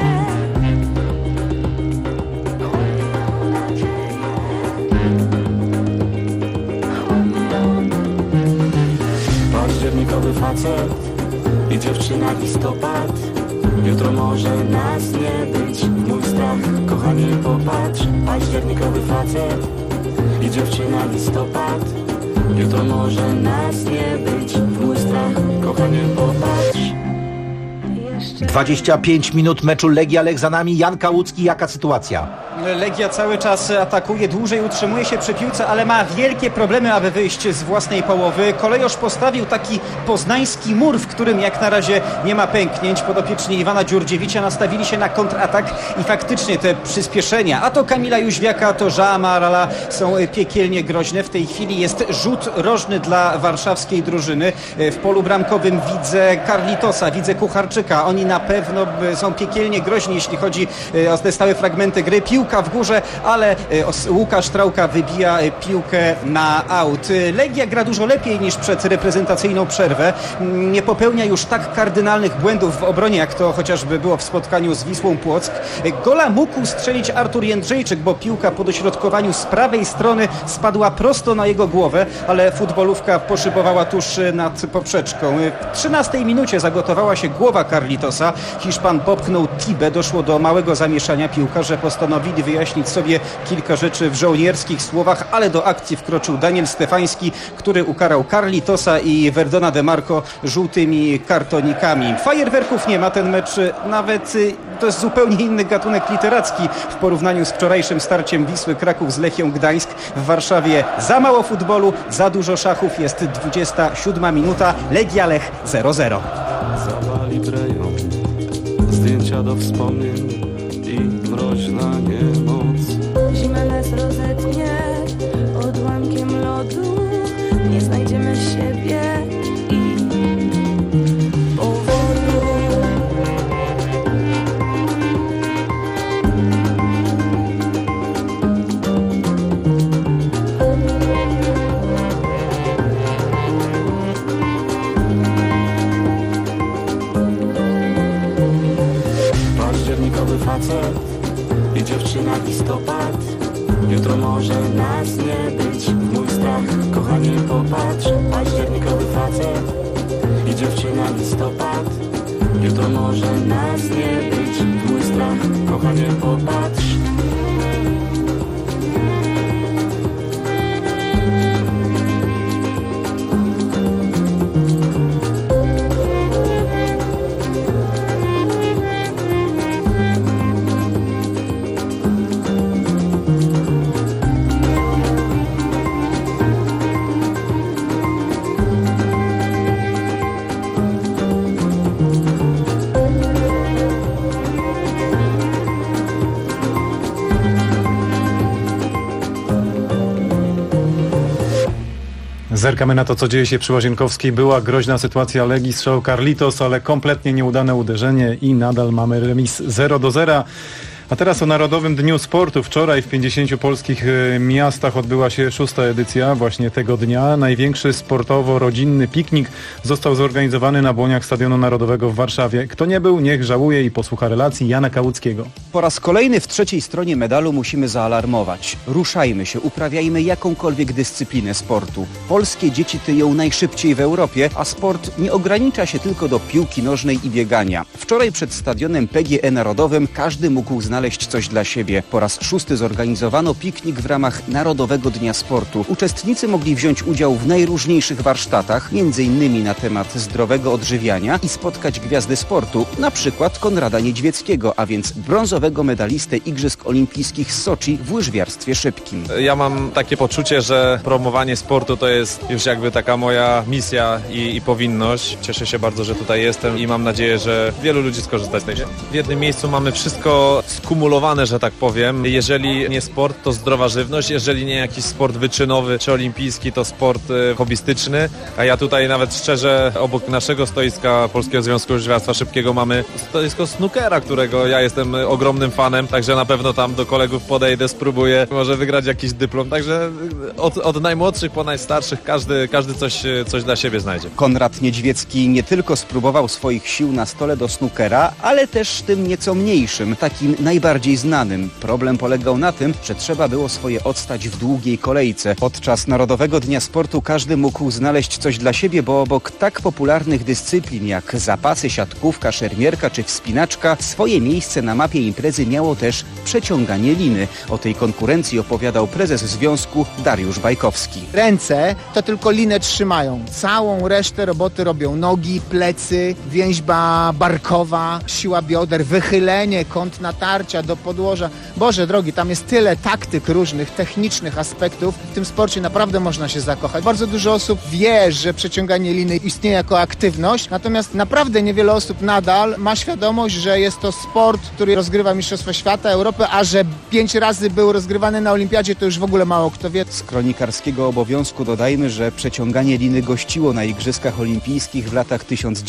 Październikowy facet i dziewczyna listopad. Jutro może nas nie być, mój strach, kochanie popatrz. Październikowy facet i dziewczyna listopad. Jutro może nas nie być, mój strach, kochanie popatrz. 25 minut meczu Legia Lech za nami. Jan Kałucki, jaka sytuacja? Legia cały czas atakuje, dłużej utrzymuje się przy piłce, ale ma wielkie problemy, aby wyjść z własnej połowy. Kolejosz postawił taki poznański mur, w którym jak na razie nie ma pęknięć. Podopieczni Iwana Dziurdziewicza nastawili się na kontratak i faktycznie te przyspieszenia, a to Kamila Jóźwiaka, a to Jeana Marala, są piekielnie groźne. W tej chwili jest rzut rożny dla warszawskiej drużyny. W polu bramkowym widzę Carlitosa, widzę Kucharczyka. Oni na pewno są piekielnie groźni, jeśli chodzi o te stałe fragmenty gry. Piłka w górze, ale Łukasz Trałka wybija piłkę na aut. Legia gra dużo lepiej niż przed reprezentacyjną przerwę. Nie popełnia już tak kardynalnych błędów w obronie, jak to chociażby było w spotkaniu z Wisłą Płock. Gola mógł strzelić Artur Jędrzejczyk, bo piłka po dośrodkowaniu z prawej strony spadła prosto na jego głowę, ale futbolówka poszybowała tuż nad poprzeczką. W 13 minucie zagotowała się głowa Carlitosa. Hiszpan popchnął Tibę, doszło do małego zamieszania. Piłkarze postanowili wyjaśnić sobie kilka rzeczy w żołnierskich słowach, ale do akcji wkroczył Daniel Stefański, który ukarał Carlitosa i Verdona de Marco żółtymi kartonikami. Fajerwerków nie ma, ten mecz nawet to jest zupełnie inny gatunek literacki w porównaniu z wczorajszym starciem Wisły Kraków z Lechią Gdańsk. W Warszawie za mało futbolu, za dużo szachów, jest 27 minuta, Legia Lech 0-0. Zawali breją, zdjęcia do wspomnień i mroźna niemoc. Zimę nas rozetnie odłamkiem lodu. Nie znajdziemy siebie i powodu. Październikowy facet i dziewczyna listopad. Jutro może nas nie być, mój strach, kochanie popatrz. Październikowy facet i dziewczyna listopad. Jutro może nas nie być, mój strach, kochanie popatrz. Zerkamy na to, co dzieje się przy Łazienkowskiej. Była groźna sytuacja Legii, strzał Carlitos, ale kompletnie nieudane uderzenie i nadal mamy remis 0-0. A teraz o Narodowym Dniu Sportu. Wczoraj w 50 polskich miastach odbyła się 6. edycja właśnie tego dnia. Największy sportowo-rodzinny piknik został zorganizowany na błoniach Stadionu Narodowego w Warszawie. Kto nie był, niech żałuje i posłucha relacji Jana Kałuckiego. Po raz kolejny w trzeciej stronie medalu musimy zaalarmować. Ruszajmy się, uprawiajmy jakąkolwiek dyscyplinę sportu. Polskie dzieci tyją najszybciej w Europie, a sport nie ogranicza się tylko do piłki nożnej i biegania. Wczoraj przed stadionem PGE Narodowym każdy mógł znaleźć coś dla siebie. Po raz 6. zorganizowano piknik w ramach Narodowego Dnia Sportu. Uczestnicy mogli wziąć udział w najróżniejszych warsztatach, m.in. na temat zdrowego odżywiania i spotkać gwiazdy sportu, na przykład Konrada Niedźwieckiego, a więc brązowego medalistę Igrzysk Olimpijskich z Soczi w łyżwiarstwie szybkim. Ja mam takie poczucie, że promowanie sportu to jest już jakby taka moja misja i powinność. Cieszę się bardzo, że tutaj jestem i mam nadzieję, że wielu ludzi skorzysta z tego. W jednym miejscu mamy wszystko kumulowane, że tak powiem. Jeżeli nie sport, to zdrowa żywność, jeżeli nie jakiś sport wyczynowy czy olimpijski, to sport hobbystyczny, a ja tutaj nawet szczerze obok naszego stoiska Polskiego Związku Łyżwiarstwa Szybkiego mamy stoisko snookera, którego ja jestem ogromnym fanem, także na pewno tam do kolegów podejdę, spróbuję, może wygrać jakiś dyplom, także od najmłodszych po najstarszych każdy coś dla siebie znajdzie. Konrad Niedźwiecki nie tylko spróbował swoich sił na stole do snookera, ale też tym nieco mniejszym, takim najbardziej znanym. Problem polegał na tym, że trzeba było swoje odstać w długiej kolejce. Podczas Narodowego Dnia Sportu każdy mógł znaleźć coś dla siebie, bo obok tak popularnych dyscyplin jak zapasy, siatkówka, szermierka czy wspinaczka, swoje miejsce na mapie imprezy miało też przeciąganie liny. O tej konkurencji opowiadał prezes związku Dariusz Bajkowski. Ręce to tylko linę trzymają. Całą resztę roboty robią nogi, plecy, więźba barkowa, siła bioder, wychylenie, kąt natarcia do podłoża. Boże drogi, tam jest tyle taktyk różnych, technicznych aspektów. W tym sporcie naprawdę można się zakochać. Bardzo dużo osób wie, że przeciąganie liny istnieje jako aktywność, natomiast naprawdę niewiele osób nadal ma świadomość, że jest to sport, który rozgrywa Mistrzostwa Świata, Europy, a że 5 razy był rozgrywany na Olimpiadzie, to już w ogóle mało kto wie. Z kronikarskiego obowiązku dodajmy, że przeciąganie liny gościło na Igrzyskach Olimpijskich w latach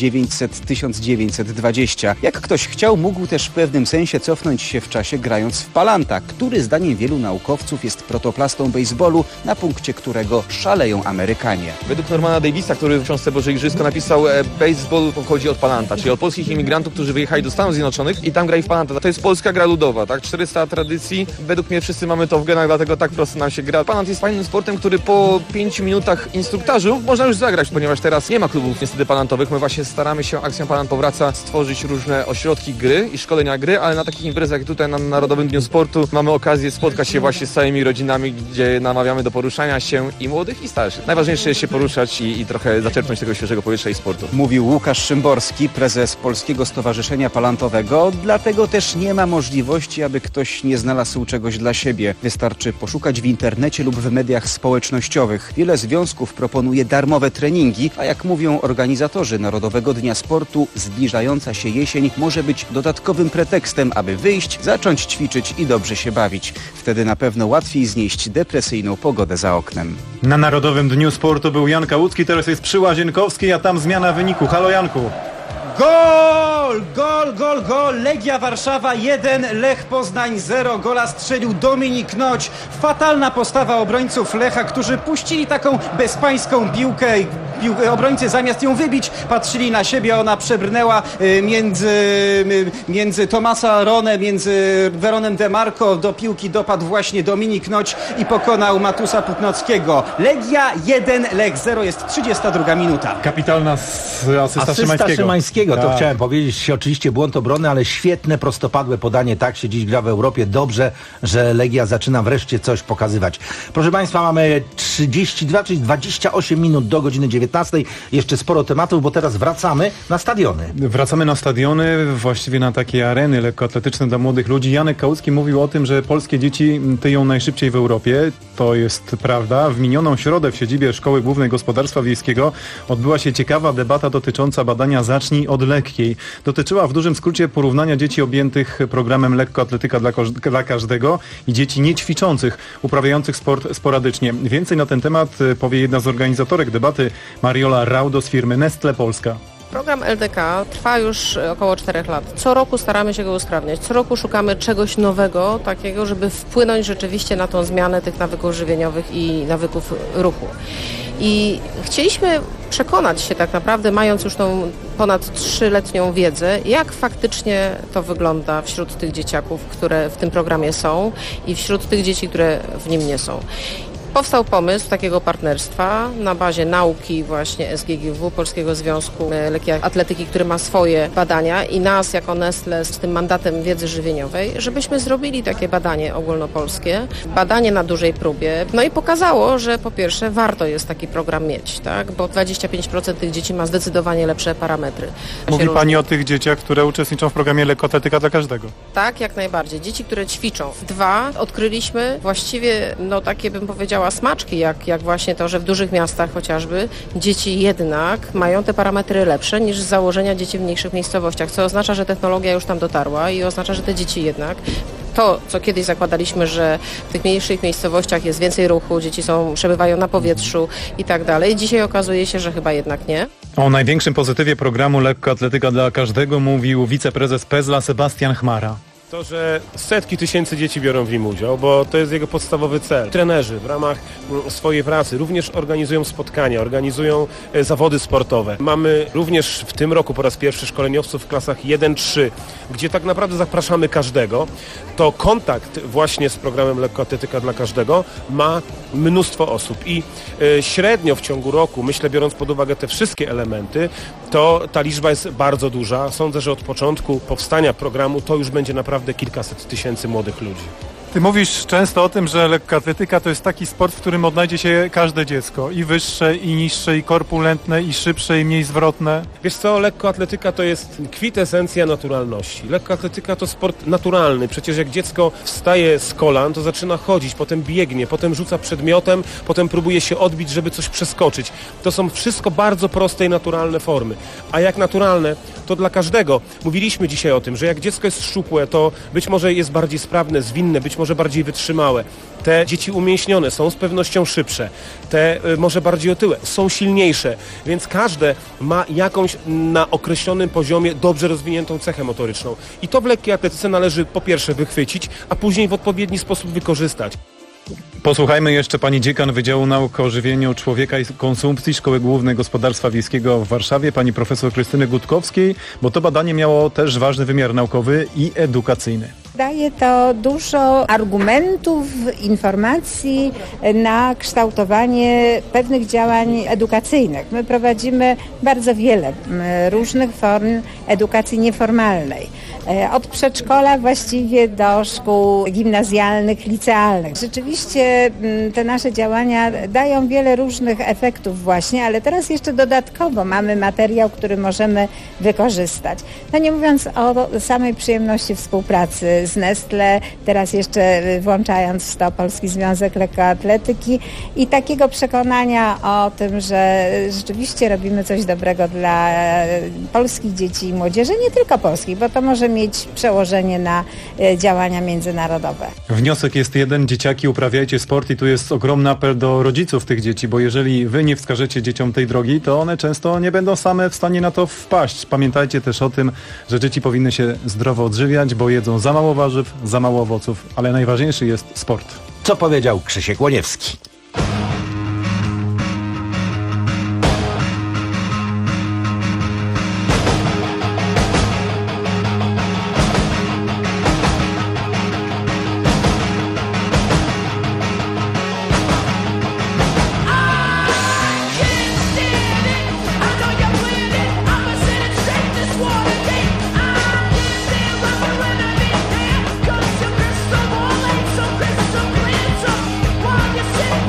1900-1920. Jak ktoś chciał, mógł też w pewnym sensie cofnąć się w czasie grając w palanta, który zdaniem wielu naukowców jest protoplastą baseballu, na punkcie którego szaleją Amerykanie. Według Normana Davisa, który w książce Boże Igrzysko napisał, baseball pochodzi od palanta, czyli od polskich imigrantów, którzy wyjechali do Stanów Zjednoczonych i tam grali w palanta. To jest polska gra ludowa, tak? 400 lat tradycji. Według mnie wszyscy mamy to w genach, dlatego tak prosto nam się gra. Palant jest fajnym sportem, który po 5 minutach instruktażu można już zagrać, ponieważ teraz nie ma klubów niestety palantowych. My właśnie staramy się, Akcja Palant powraca, stworzyć różne ośrodki gry i szkolenia gry, ale na takich imprezach jak tutaj na Narodowym Dniu Sportu mamy okazję spotkać się właśnie z całymi rodzinami, gdzie namawiamy do poruszania się i młodych, i starszych. Najważniejsze jest się poruszać i trochę zaczerpnąć tego świeżego powietrza i sportu. Mówił Łukasz Szymborski, prezes Polskiego Stowarzyszenia Palantowego. Dlatego też nie ma możliwości, aby ktoś nie znalazł czegoś dla siebie. Wystarczy poszukać w internecie lub w mediach społecznościowych. Wiele związków proponuje darmowe treningi, a jak mówią organizatorzy Narodowego Dnia Sportu, zbliżająca się jesień może być dodatkowym pretekstem, aby wyjść, zacząć ćwiczyć i dobrze się bawić. Wtedy na pewno łatwiej znieść depresyjną pogodę za oknem. Na Narodowym Dniu Sportu był Jan Kałucki, teraz jest przy Łazienkowskiej, a tam zmiana wyniku. Halo Janku. Gol! Gol, gol, gol! Legia Warszawa 1, Lech Poznań 0. Gola strzelił Dominik Noć. Fatalna postawa obrońców Lecha, którzy puścili taką bezpańską piłkę. Obrońcy zamiast ją wybić, patrzyli na siebie, ona przebrnęła między Tomasa Ronę, między Veronem Demarco. Do piłki dopadł właśnie Dominik Noć i pokonał Matusa Putnockiego. Legia 1, Lech 0, jest 32 minuta. Kapitalna asysta Szymańskiego. To chciałem powiedzieć, oczywiście błąd obrony, ale świetne, prostopadłe podanie. Tak się dziś gra w Europie. Dobrze, że Legia zaczyna wreszcie coś pokazywać. Proszę Państwa, mamy 32, czyli 28 minut do godziny 19. Jeszcze sporo tematów, bo teraz wracamy na stadiony. Wracamy na stadiony, właściwie na takie areny lekkoatletyczne dla młodych ludzi. Janek Kałucki mówił o tym, że polskie dzieci tyją najszybciej w Europie. To jest prawda. W minioną środę w siedzibie Szkoły Głównej Gospodarstwa Wiejskiego odbyła się ciekawa debata dotycząca badania Zacznij od lekkiej. Dotyczyła w dużym skrócie porównania dzieci objętych programem Lekkoatletyka dla każdego i dzieci niećwiczących, uprawiających sport sporadycznie. Więcej na ten temat powie jedna z organizatorek debaty, Mariola Raudo z firmy Nestle Polska. Program LDK trwa już około 4 lat. Co roku staramy się go usprawniać. Co roku szukamy czegoś nowego, takiego, żeby wpłynąć rzeczywiście na tą zmianę tych nawyków żywieniowych i nawyków ruchu. I chcieliśmy przekonać się tak naprawdę, mając już tą ponad 3-letnią wiedzę, jak faktycznie to wygląda wśród tych dzieciaków, które w tym programie są i wśród tych dzieci, które w nim nie są. Powstał pomysł takiego partnerstwa na bazie nauki właśnie SGGW, Polskiego Związku Lekkiej Atletyki, który ma swoje badania i nas jako Nestle z tym mandatem wiedzy żywieniowej, żebyśmy zrobili takie badanie ogólnopolskie, badanie na dużej próbie. No i pokazało, że po pierwsze warto jest taki program mieć, tak? Bo 25% tych dzieci ma zdecydowanie lepsze parametry. Mówi Pani o tych dzieciach, które uczestniczą w programie Lekkoatletyka dla każdego. Tak, jak najbardziej. Dzieci, które ćwiczą. 2, odkryliśmy właściwie, takie bym powiedziała, dała smaczki, jak właśnie to, że w dużych miastach chociażby dzieci jednak mają te parametry lepsze niż z założenia dzieci w mniejszych miejscowościach, co oznacza, że technologia już tam dotarła i oznacza, że te dzieci jednak to, co kiedyś zakładaliśmy, że w tych mniejszych miejscowościach jest więcej ruchu, dzieci przebywają na powietrzu i tak dalej. Dzisiaj okazuje się, że chyba jednak nie. O największym pozytywie programu Lekkoatletyka dla każdego mówił wiceprezes PEZLA Sebastian Chmara. To, że setki tysięcy dzieci biorą w nim udział, bo to jest jego podstawowy cel. Trenerzy w ramach swojej pracy również organizują spotkania, organizują zawody sportowe. Mamy również w tym roku po raz pierwszy szkoleniowców w klasach 1-3, gdzie tak naprawdę zapraszamy każdego. To kontakt właśnie z programem Lekkoatletyka dla każdego ma mnóstwo osób i średnio w ciągu roku, myślę, biorąc pod uwagę te wszystkie elementy, to ta liczba jest bardzo duża. Sądzę, że od początku powstania programu to już będzie naprawdę kilkaset tysięcy młodych ludzi. Ty mówisz często o tym, że lekkoatletyka to jest taki sport, w którym odnajdzie się każde dziecko. I wyższe, i niższe, i korpulentne, i szybsze, i mniej zwrotne. Wiesz co, lekkoatletyka to jest kwintesencja naturalności. Lekkoatletyka to sport naturalny. Przecież jak dziecko wstaje z kolan, to zaczyna chodzić, potem biegnie, potem rzuca przedmiotem, potem próbuje się odbić, żeby coś przeskoczyć. To są wszystko bardzo proste i naturalne formy. A jak naturalne, to dla każdego. Mówiliśmy dzisiaj o tym, że jak dziecko jest szczupłe, to być może jest bardziej sprawne, zwinne, być może bardziej wytrzymałe. Te dzieci umięśnione są z pewnością szybsze. Te może bardziej otyłe są silniejsze. Więc każde ma jakąś na określonym poziomie dobrze rozwiniętą cechę motoryczną. I to w lekkiej atletyce należy po pierwsze wychwycić, a później w odpowiedni sposób wykorzystać. Posłuchajmy jeszcze pani dziekan Wydziału Nauk o Żywieniu Człowieka i Konsumpcji Szkoły Głównej Gospodarstwa Wiejskiego w Warszawie, pani profesor Krystyny Gutkowskiej, bo to badanie miało też ważny wymiar naukowy i edukacyjny. Daje to dużo argumentów, informacji na kształtowanie pewnych działań edukacyjnych. My prowadzimy bardzo wiele różnych form edukacji nieformalnej. Od przedszkola właściwie do szkół gimnazjalnych, licealnych. Rzeczywiście te nasze działania dają wiele różnych efektów właśnie, ale teraz jeszcze dodatkowo mamy materiał, który możemy wykorzystać. No nie mówiąc o samej przyjemności współpracy z Nestle, teraz jeszcze włączając w to Polski Związek Lekkoatletyki i takiego przekonania o tym, że rzeczywiście robimy coś dobrego dla polskich dzieci i młodzieży, nie tylko polskich, bo to może mieć przełożenie na działania międzynarodowe. Wniosek jest jeden, dzieciaki, uprawiajcie sport i tu jest ogromny apel do rodziców tych dzieci, bo jeżeli wy nie wskażecie dzieciom tej drogi, to one często nie będą same w stanie na to wpaść. Pamiętajcie też o tym, że dzieci powinny się zdrowo odżywiać, bo jedzą za mało warzyw, za mało owoców, ale najważniejszy jest sport. Co powiedział Krzysiek Łoniewski? Say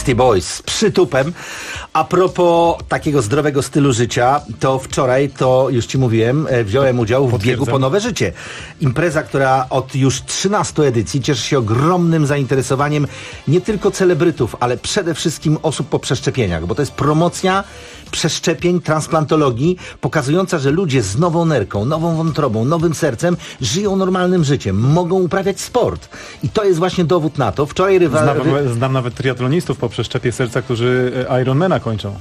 Beastie Boys z przytupem. A propos takiego zdrowego stylu życia, to wczoraj, to już Ci mówiłem, wziąłem udział w biegu po nowe życie. Impreza, która od już 13 edycji cieszy się ogromnym zainteresowaniem nie tylko celebrytów, ale przede wszystkim osób po przeszczepieniach, bo to jest promocja przeszczepień, transplantologii, pokazująca, że ludzie z nową nerką, nową wątrobą, nowym sercem żyją normalnym życiem, mogą uprawiać sport. I to jest właśnie dowód na to. Wczoraj Znam nawet triatlonistów po przeszczepie serca, którzy Ironmana kończą.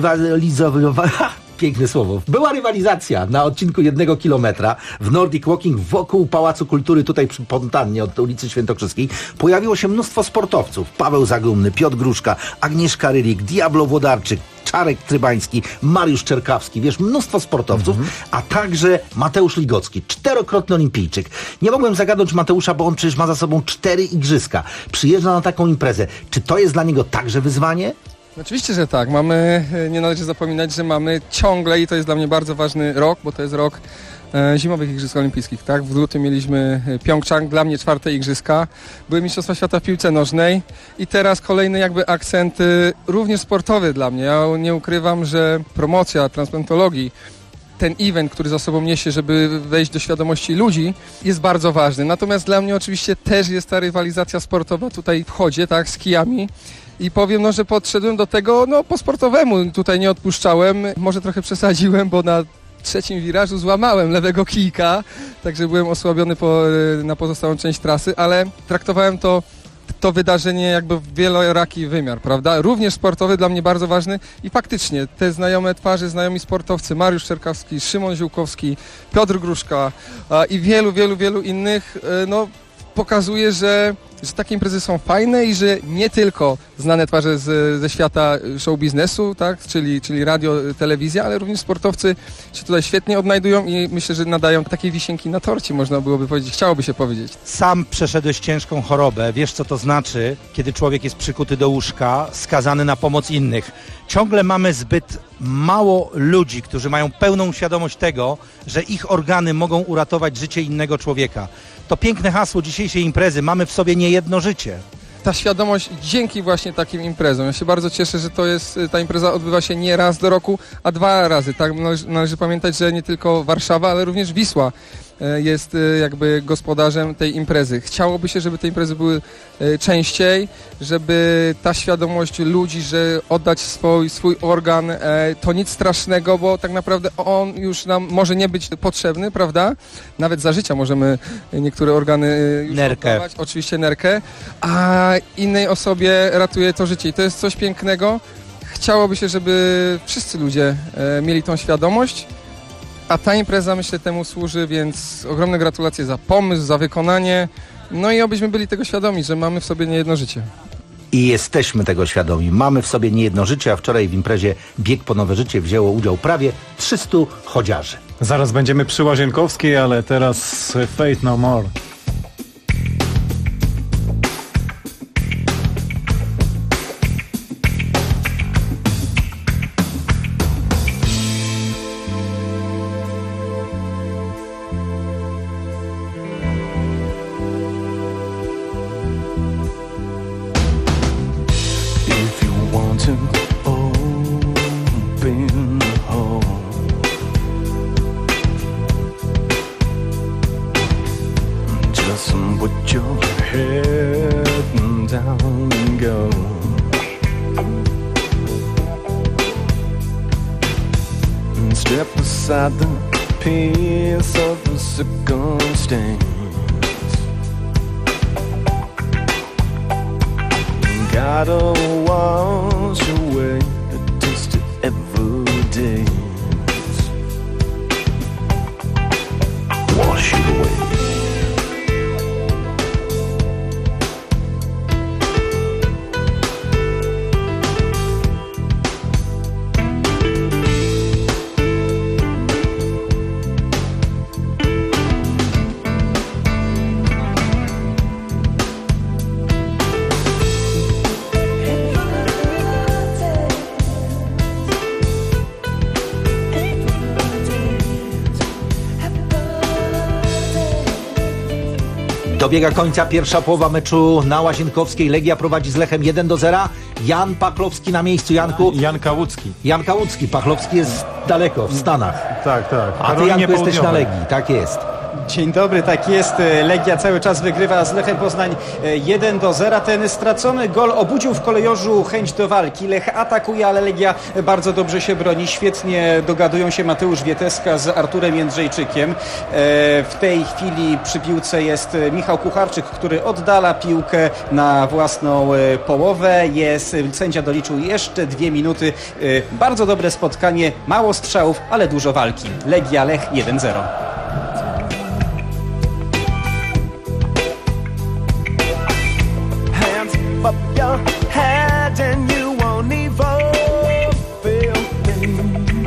Piękne słowo. Była rywalizacja na odcinku 1 kilometra w Nordic Walking wokół Pałacu Kultury, tutaj przy fontannie od ulicy Świętokrzyskiej. Pojawiło się mnóstwo sportowców. Paweł Zagumny, Piotr Gruszka, Agnieszka Rylik, Diablo Włodarczyk, Czarek Trybański, Mariusz Czerkawski, wiesz, mnóstwo sportowców, a także Mateusz Ligocki, 4-krotny olimpijczyk. Nie mogłem zagadnąć Mateusza, bo on przecież ma za sobą 4 igrzyska. Przyjeżdża na taką imprezę. Czy to jest dla niego także wyzwanie? Oczywiście, że tak. Nie należy zapominać, że mamy ciągle, i to jest dla mnie bardzo ważny rok, bo to jest rok zimowych Igrzysk Olimpijskich, tak? W lutym mieliśmy Pjongczang, dla mnie 4 igrzyska, były Mistrzostwa Świata w piłce nożnej i teraz kolejny jakby akcent również sportowy dla mnie. Ja nie ukrywam, że promocja transplantologii, ten event, który za sobą niesie, żeby wejść do świadomości ludzi, jest bardzo ważny. Natomiast dla mnie oczywiście też jest ta rywalizacja sportowa tutaj w chodzie, tak, z kijami. I powiem, że podszedłem do tego, po sportowemu. Tutaj nie odpuszczałem. Może trochę przesadziłem, bo na 3. wirażu złamałem lewego kijka, także byłem osłabiony na pozostałą część trasy, ale traktowałem to wydarzenie jakby w wieloraki wymiar, prawda? Również sportowy, dla mnie bardzo ważny i faktycznie te znajome twarze, znajomi sportowcy, Mariusz Czerkawski, Szymon Ziółkowski, Piotr Gruszka i wielu innych, pokazuje, że takie imprezy są fajne i że nie tylko znane twarze ze świata show biznesu, tak, czyli radio, telewizja, ale również sportowcy się tutaj świetnie odnajdują i myślę, że nadają takiej wisienki na torcie, można byłoby powiedzieć, chciałoby się powiedzieć. Sam przeszedłeś ciężką chorobę, wiesz co to znaczy, kiedy człowiek jest przykuty do łóżka, skazany na pomoc innych. Ciągle mamy zbyt mało ludzi, którzy mają pełną świadomość tego, że ich organy mogą uratować życie innego człowieka. To piękne hasło dzisiejszej imprezy. Mamy w sobie niejedno życie. Ta świadomość dzięki właśnie takim imprezom. Ja się bardzo cieszę, że ta impreza odbywa się nie raz do roku, a 2 razy. Tak? Należy pamiętać, że nie tylko Warszawa, ale również Wisła jest jakby gospodarzem tej imprezy. Chciałoby się, żeby te imprezy były częściej, żeby ta świadomość ludzi, że oddać swój organ to nic strasznego, bo tak naprawdę on już nam może nie być potrzebny, prawda? Nawet za życia możemy niektóre organy już oddawać, oczywiście nerkę, a innej osobie ratuje to życie i to jest coś pięknego. Chciałoby się, żeby wszyscy ludzie mieli tą świadomość. A ta impreza, myślę, temu służy, więc ogromne gratulacje za pomysł, za wykonanie. I obyśmy byli tego świadomi, że mamy w sobie niejedno życie. I jesteśmy tego świadomi. Mamy w sobie niejedno życie, a wczoraj w imprezie Bieg po nowe życie wzięło udział prawie 300 chodziarzy. Zaraz będziemy przy Łazienkowskiej, ale teraz Faith No More. The peace of the circumstance gotta wash away the taste of every day. Wash it away. Dobiega końca pierwsza połowa meczu na Łazienkowskiej. Legia prowadzi z Lechem 1-0. Jan Pachlowski na miejscu. Janku? Jan Kałucki. Jan Kałucki. Pachlowski jest daleko, w Stanach. Tak. A ty, Janku, jesteś na Legii. Tak jest. Dzień dobry, tak jest. Legia cały czas wygrywa z Lechem Poznań 1-0. Ten stracony gol obudził w kolejorzu chęć do walki. Lech atakuje, ale Legia bardzo dobrze się broni. Świetnie dogadują się Mateusz Wieteska z Arturem Jędrzejczykiem. W tej chwili przy piłce jest Michał Kucharczyk, który oddala piłkę na własną połowę. Sędzia doliczył jeszcze 2 minuty. Bardzo dobre spotkanie, mało strzałów, ale dużo walki. Legia Lech 1-0. Up your head and you won't even feel me.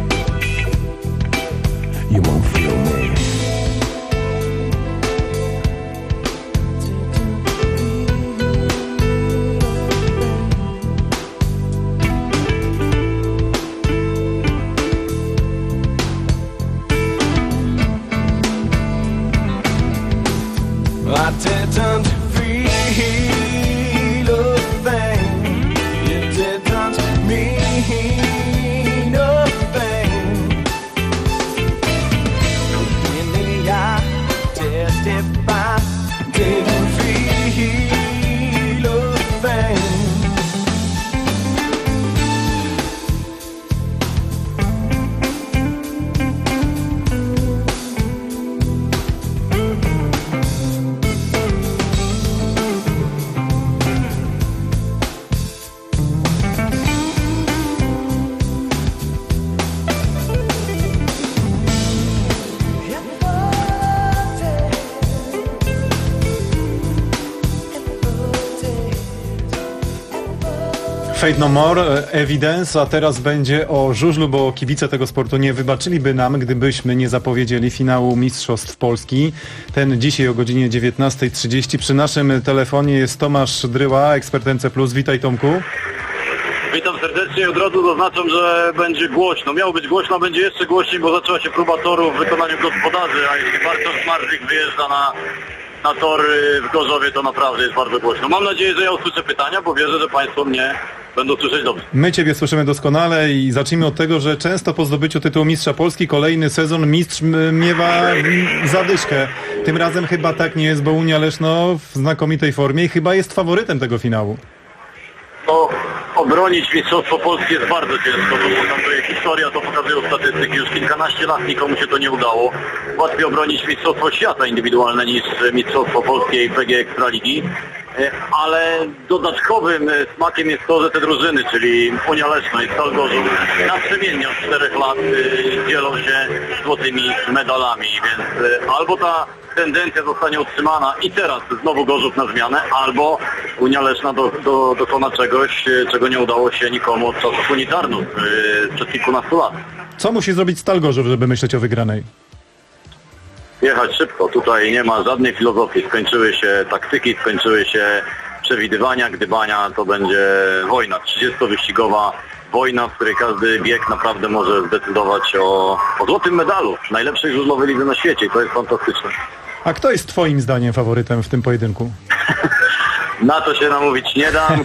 You won't feel me. I didn't feel Fate No More, Evidence, a teraz będzie o żużlu, bo kibice tego sportu nie wybaczyliby nam, gdybyśmy nie zapowiedzieli finału Mistrzostw Polski. Ten dzisiaj o godzinie 19:30. Przy naszym telefonie jest Tomasz Dryła, ekspert NC+. Witaj, Tomku. Witam serdecznie. Od razu zaznaczam, że będzie głośno. Miało być głośno, będzie jeszcze głośniej, bo zaczęła się próba toru w wykonaniu gospodarzy, a jeśli Bartosz Marzik wyjeżdża na tor w Gorzowie, to naprawdę jest bardzo głośno. Mam nadzieję, że ja usłyszę pytania, bo wierzę, że Państwo mnie będą słyszeć dobrze. My Ciebie słyszymy doskonale i zacznijmy od tego, że często po zdobyciu tytułu Mistrza Polski kolejny sezon mistrz miewa zadyszkę. Tym razem chyba tak nie jest, bo Unia Leszno w znakomitej formie i chyba jest faworytem tego finału. No, obronić Mistrzostwo Polskie jest bardzo ciężko, bo pokazuje historia, to pokazują statystyki. Już kilkanaście lat nikomu się to nie udało. Łatwiej obronić Mistrzostwo Świata indywidualne niż Mistrzostwo Polskie i PG Ekstraligi. Ale dodatkowym smakiem jest to, że te drużyny, czyli Unia Leszno i Stal Gorzów, naprzemiennie od 4 lat dzielą się złotymi medalami, więc albo ta tendencja zostanie utrzymana i teraz znowu Gorzów na zmianę, albo Unia Leszna dokona czegoś, czego nie udało się nikomu od czasów unitarnów przed kilkunastu lat. Co musi zrobić Stal Gorzów, żeby myśleć o wygranej? Jechać szybko, tutaj nie ma żadnej filozofii, skończyły się taktyki, skończyły się przewidywania, gdybania, to będzie wojna, 30-wyścigowa wojna, w której każdy bieg naprawdę może zdecydować o złotym medalu najlepszej żużlowej lidze na świecie i to jest fantastyczne. A kto jest Twoim zdaniem faworytem w tym pojedynku? Na to się namówić nie dam.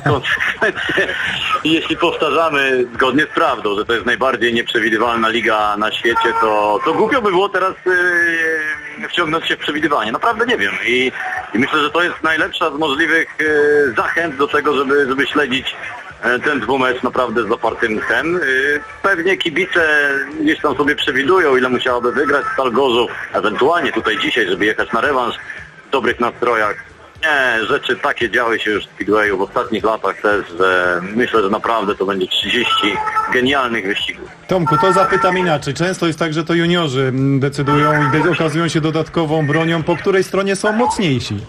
Jeśli powtarzamy zgodnie z prawdą, że to jest najbardziej nieprzewidywalna liga na świecie, to głupio by było teraz wciągnąć się w przewidywanie. Naprawdę nie wiem. I myślę, że to jest najlepsza z możliwych zachęt do tego, żeby śledzić ten dwumecz naprawdę z zapartym tchem. Pewnie kibice gdzieś tam sobie przewidują, ile musiałaby wygrać Stal Gorzów, ewentualnie tutaj dzisiaj, żeby jechać na rewanż w dobrych nastrojach. Nie, rzeczy takie działy się już w Speedwayu w ostatnich latach też, że myślę, że naprawdę to będzie 30 genialnych wyścigów. Tomku, to zapytam inaczej. Często jest tak, że to juniorzy decydują i okazują się dodatkową bronią, po której stronie są mocniejsi.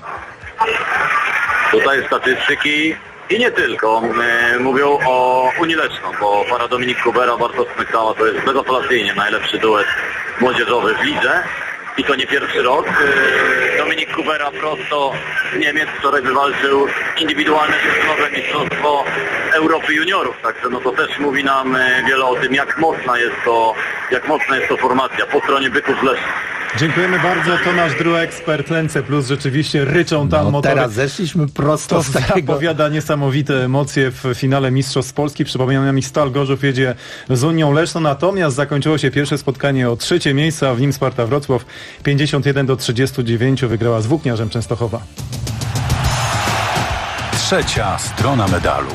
Tutaj statystyki i nie tylko mówią o Unii Leszno, bo para Dominik Kubera, Bartosz Smykała to jest bezapelacyjnie najlepszy duet młodzieżowy w lidze. I to nie pierwszy rok. Dominik Kubera prosto z Niemiec wczoraj wywalczył indywidualne drużynowe mistrzostwo Europy juniorów. Także no to też mówi nam wiele o tym, jak mocna jest to formacja po stronie byków z Leszna. Dziękujemy bardzo. Tomasz Dru, ekspert Lence Plus. Rzeczywiście ryczą tam motory. Teraz zeszliśmy prosto z takiego... zapowiada niesamowite emocje w finale Mistrzostw Polski. Przypomina mi, Stal Gorzów jedzie z Unią Leszno. Natomiast zakończyło się pierwsze spotkanie o 3. miejsce, a w nim Sparta Wrocław 51-39 wygrała z Włókniarzem Częstochowa. Trzecia strona medalu.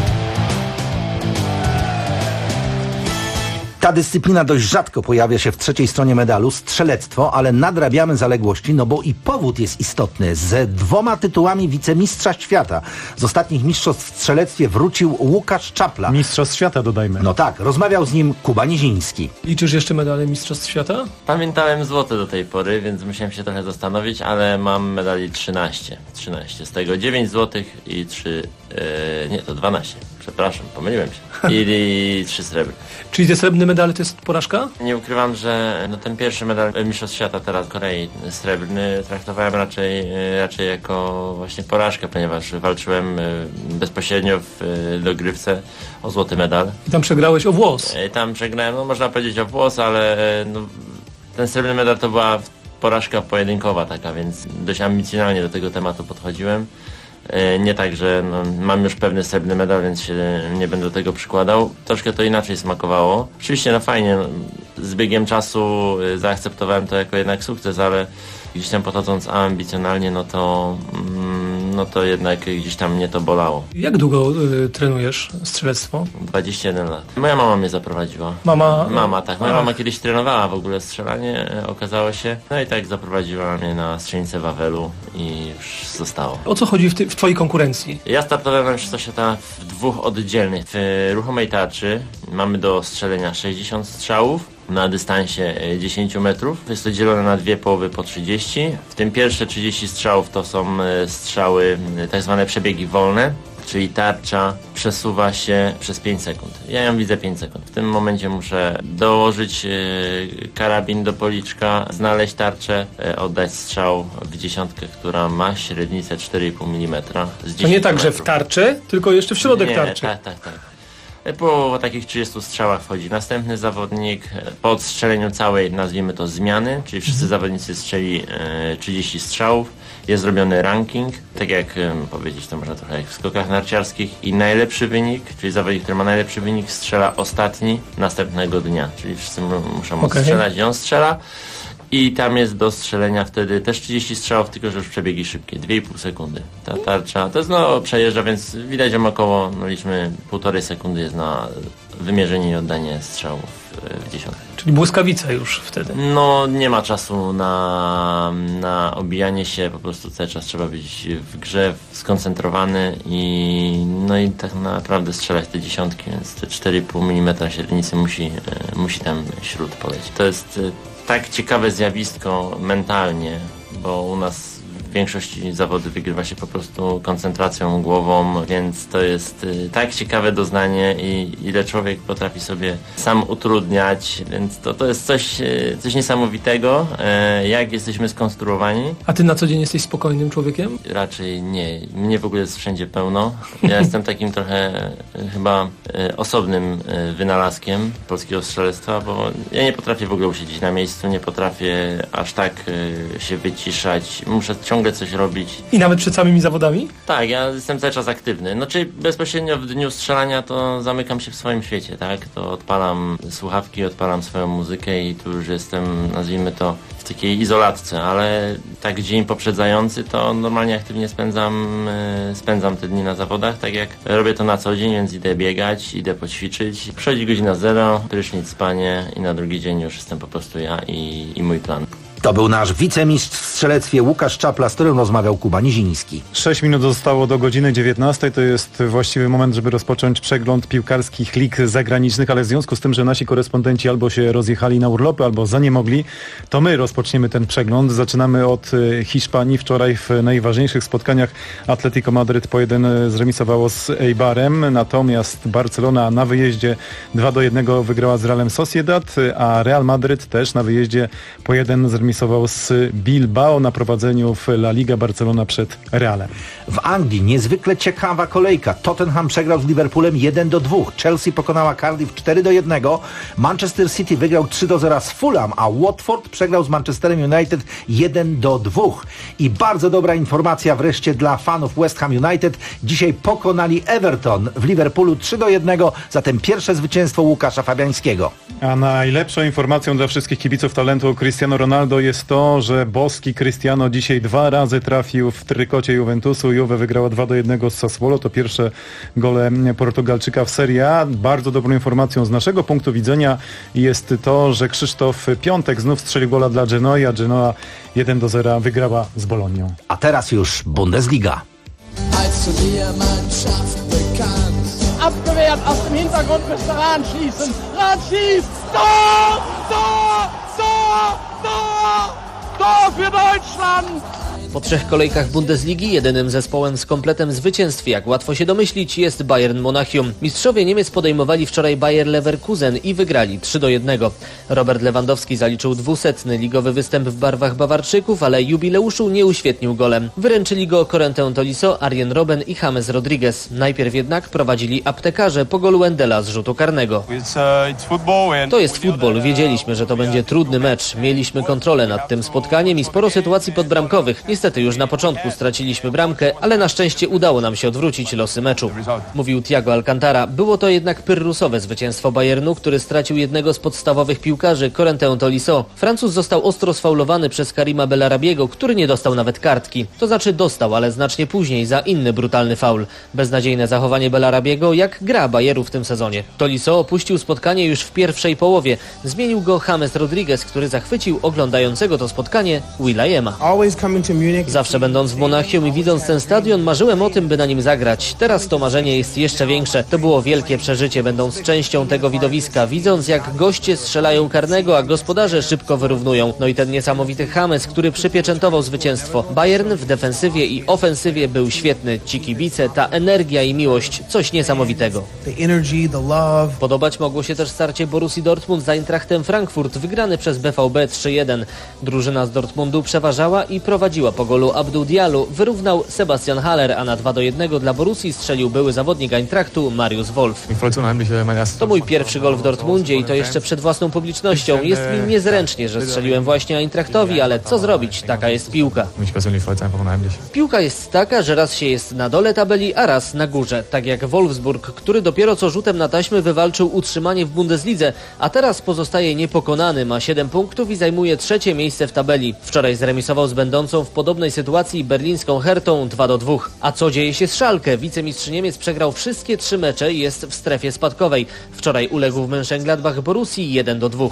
Ta dyscyplina dość rzadko pojawia się w trzeciej stronie medalu, strzelectwo, ale nadrabiamy zaległości, no bo i powód jest istotny. Z 2 tytułami wicemistrza świata z ostatnich mistrzostw w strzelectwie wrócił Łukasz Czapla. Mistrzostw świata, dodajmy. No tak, rozmawiał z nim Kuba Niziński. Liczysz jeszcze medale mistrzostw świata? Pamiętałem złote do tej pory, więc musiałem się trochę zastanowić, ale mam medali 13. Z tego 9 złotych i 3... nie, to 12. Przepraszam, pomyliłem się. I 3 srebrne. Czyli te srebrne medale to jest porażka? Nie ukrywam, że ten pierwszy medal Mistrzostw Świata teraz w Korei srebrny traktowałem raczej jako właśnie porażkę, ponieważ walczyłem bezpośrednio w dogrywce o złoty medal. I tam przegrałeś o włos. Tam przegrałem, no można powiedzieć o włos, ale ten srebrny medal to była porażka pojedynkowa taka, więc dość ambicjonalnie do tego tematu podchodziłem. Nie tak, że mam już pewny srebrny medal, więc się nie będę do tego przykładał. Troszkę to inaczej smakowało. Oczywiście fajnie, z biegiem czasu zaakceptowałem to jako jednak sukces, ale gdzieś tam podchodząc ambicjonalnie, no to jednak gdzieś tam mnie to bolało. Jak długo trenujesz strzelectwo? 21 lat. Moja mama mnie zaprowadziła. Mama, tak. Moja mama kiedyś trenowała w ogóle strzelanie, okazało się. No i tak zaprowadziła mnie na strzelnicę Wawelu i już zostało. O co chodzi w twojej konkurencji? Ja startowałem na mistrzostwach świata w 2 oddzielnych. W ruchomej tarczy mamy do strzelenia 60 strzałów na dystansie 10 metrów. Jest to dzielone na 2 połowy po 30. W tym pierwsze 30 strzałów to są strzały, tak zwane przebiegi wolne, czyli tarcza przesuwa się przez 5 sekund. Ja ją widzę 5 sekund. W tym momencie muszę dołożyć karabin do policzka, znaleźć tarczę, oddać strzał w dziesiątkę, która ma średnicę 4,5 mm. To nie tak, że w tarczę, tylko jeszcze w środek tarczy. Tak. Po takich 30 strzałach wchodzi następny zawodnik. Po odstrzeleniu całej, nazwijmy to zmiany, czyli wszyscy zawodnicy strzeli 30 strzałów. Jest zrobiony ranking, tak jak powiedzieć, to można trochę jak w skokach narciarskich, i najlepszy wynik, czyli zawodnik, który ma najlepszy wynik, strzela ostatni następnego dnia, czyli wszyscy muszą odstrzelać i on strzela. I tam jest do strzelenia wtedy też 30 strzałów, tylko że już przebiegi szybkie, 2,5 sekundy. Ta tarcza to jest przejeżdża, więc widać, że około, liczmy, 1,5 sekundy jest na wymierzenie i oddanie strzałów w dziesiątkę. Czyli błyskawica już wtedy. Nie ma czasu na obijanie się, po prostu cały czas trzeba być w grze, skoncentrowany i tak naprawdę strzelać te dziesiątki, więc te 4,5 mm średnicy musi tam śród polecieć. To jest tak ciekawe zjawisko mentalnie, bo u nas w większości zawody wygrywa się po prostu koncentracją, głową, więc to jest tak ciekawe doznanie i ile człowiek potrafi sobie sam utrudniać, więc to jest coś niesamowitego, jak jesteśmy skonstruowani. A ty na co dzień jesteś spokojnym człowiekiem? Raczej nie. Mnie w ogóle jest wszędzie pełno. Ja jestem takim trochę chyba osobnym wynalazkiem polskiego strzelectwa, bo ja nie potrafię w ogóle usiedzieć na miejscu, nie potrafię aż tak się wyciszać. Muszę ciągle coś robić. I nawet przed samymi zawodami? Tak, ja jestem cały czas aktywny. Czyli bezpośrednio w dniu strzelania to zamykam się w swoim świecie, tak? To odpalam słuchawki, odpalam swoją muzykę i tu już jestem, nazwijmy to, w takiej izolatce, ale tak dzień poprzedzający to normalnie aktywnie spędzam te dni na zawodach, tak jak robię to na co dzień, więc idę biegać, idę poćwiczyć. Przychodzi godzina 0, prysznic, spanie i na drugi dzień już jestem po prostu ja i mój plan. To był nasz wicemistrz w strzelectwie Łukasz Czapla, z którym rozmawiał Kuba Niziński. 6 minut zostało do godziny 19. To jest właściwy moment, żeby rozpocząć przegląd piłkarskich lig zagranicznych, ale w związku z tym, że nasi korespondenci albo się rozjechali na urlopy, albo zaniemogli, to my rozpoczniemy ten przegląd. Zaczynamy od Hiszpanii. Wczoraj w najważniejszych spotkaniach Atletico Madryt po 1 zremisowało z Eibarem, natomiast Barcelona na wyjeździe 2-1 wygrała z Realem Sociedad, a Real Madryt też na wyjeździe po 1 zremisowało remisował z Bilbao na prowadzeniu w La Liga Barcelona przed Realem. W Anglii niezwykle ciekawa kolejka. Tottenham przegrał z Liverpoolem 1-2. Chelsea pokonała Cardiff 4-1. Manchester City wygrał 3-0 z Fulham, a Watford przegrał z Manchesterem United 1-2. I bardzo dobra informacja wreszcie dla fanów West Ham United. Dzisiaj pokonali Everton w Liverpoolu 3-1. Zatem pierwsze zwycięstwo Łukasza Fabiańskiego. A najlepszą informacją dla wszystkich kibiców talentu Cristiano Ronaldo jest to, że boski Cristiano dzisiaj 2 razy trafił w trykocie Juventusu. Juve wygrała 2-1 z Sassuolo. To pierwsze gole Portugalczyka w Serie A. Bardzo dobrą informacją z naszego punktu widzenia jest to, że Krzysztof Piątek znów strzelił gola dla Genoi, a Genoa 1-0 wygrała z Bolonią. A teraz już Bundesliga. Abgewehrt aus dem Hintergrund müsste Rahn schießen. Rahn schießt! Tor! Tor! Tor! Tor! Tor für Deutschland! Po 3 kolejkach Bundesligi jedynym zespołem z kompletem zwycięstw, jak łatwo się domyślić, jest Bayern Monachium. Mistrzowie Niemiec podejmowali wczoraj Bayer Leverkusen i wygrali 3-1. Robert Lewandowski zaliczył 200. ligowy występ w barwach Bawarczyków, ale jubileuszu nie uświetnił golem. Wyręczyli go Corentin Tolisso, Arjen Robben i James Rodriguez. Najpierw jednak prowadzili aptekarze po golu Wendela z rzutu karnego. To jest futbol. Wiedzieliśmy, że to będzie trudny mecz. Mieliśmy kontrolę nad tym spotkaniem i sporo sytuacji podbramkowych. Niestety już na początku straciliśmy bramkę, ale na szczęście udało nam się odwrócić losy meczu. Mówił Thiago Alcantara. Było to jednak pyrrusowe zwycięstwo Bayernu, który stracił jednego z podstawowych piłkarzy, Corentin Tolisso. Francuz został ostro sfaulowany przez Karima Bellarabiego, który nie dostał nawet kartki. To znaczy dostał, ale znacznie później za inny brutalny faul. Beznadziejne zachowanie Bellarabiego, jak gra Bayeru w tym sezonie. Tolisso opuścił spotkanie już w pierwszej połowie. Zmienił go James Rodriguez, który zachwycił oglądającego to spotkanie Will.i.ama. Zawsze będąc w Monachium i widząc ten stadion, marzyłem o tym, by na nim zagrać. Teraz to marzenie jest jeszcze większe. To było wielkie przeżycie, będąc częścią tego widowiska, widząc jak goście strzelają karnego, a gospodarze szybko wyrównują. No i ten niesamowity James, który przypieczętował zwycięstwo. Bayern w defensywie i ofensywie był świetny. Ci kibice, ta energia i miłość, coś niesamowitego. Podobać mogło się też starcie Borussii Dortmund z Eintrachtem Frankfurt, wygrany przez BVB 3-1. Drużyna z Dortmundu przeważała i prowadziła po golu Abdou Diallo, wyrównał Sebastian Haller, a na 2-1 dla Borussii strzelił były zawodnik Eintrachtu Marius Wolf. To mój pierwszy gol w Dortmundzie i to jeszcze przed własną publicznością. Jest mi niezręcznie, że strzeliłem właśnie Eintrachtowi, ale co zrobić? Taka jest piłka. Piłka jest taka, że raz się jest na dole tabeli, a raz na górze. Tak jak Wolfsburg, który dopiero co rzutem na taśmę wywalczył utrzymanie w Bundeslidze, a teraz pozostaje niepokonany, ma 7 punktów i zajmuje 3. miejsce w tabeli. Wczoraj zremisował z będącą w podobnej sytuacji berlińską Hertą 2-2. A co dzieje się z Schalke? Wicemistrz Niemiec przegrał wszystkie 3 mecze i jest w strefie spadkowej. Wczoraj uległ w Mönchengladbach Borussii 1-2.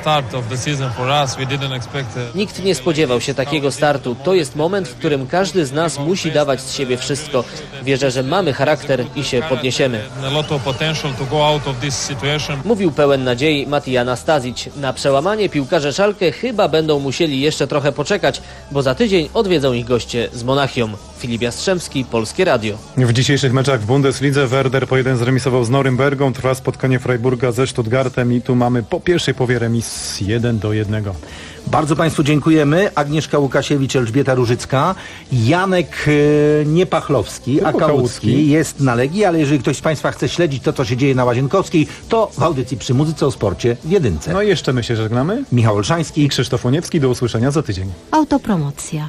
Nikt nie spodziewał się takiego startu. To jest moment, w którym każdy z nas musi dawać z siebie wszystko. Wierzę, że mamy charakter i się podniesiemy. Mówił pełen nadziei Matija Anastasić. Na przełamanie piłkarze Schalke chyba będą musieli jeszcze trochę poczekać, bo za tydzień odwiedzą ich goście z Monachium. Filip Jastrzębski, Polskie Radio. W dzisiejszych meczach w Bundeslidze Werder po 1 zremisował z Norymbergą, trwa spotkanie Freiburga ze Stuttgartem i tu mamy po pierwszej połowie remis 1-1. Bardzo Państwu dziękujemy. Agnieszka Łukasiewicz, Elżbieta Różycka, Janek Niepachlowski, a Kałucki jest na Legii, ale jeżeli ktoś z Państwa chce śledzić to, co się dzieje na Łazienkowskiej, to w audycji Przy Muzyce o Sporcie w Jedynce. No i jeszcze my się żegnamy. Michał Olszański i Krzysztof Łoniewski. Do usłyszenia za tydzień. Autopromocja.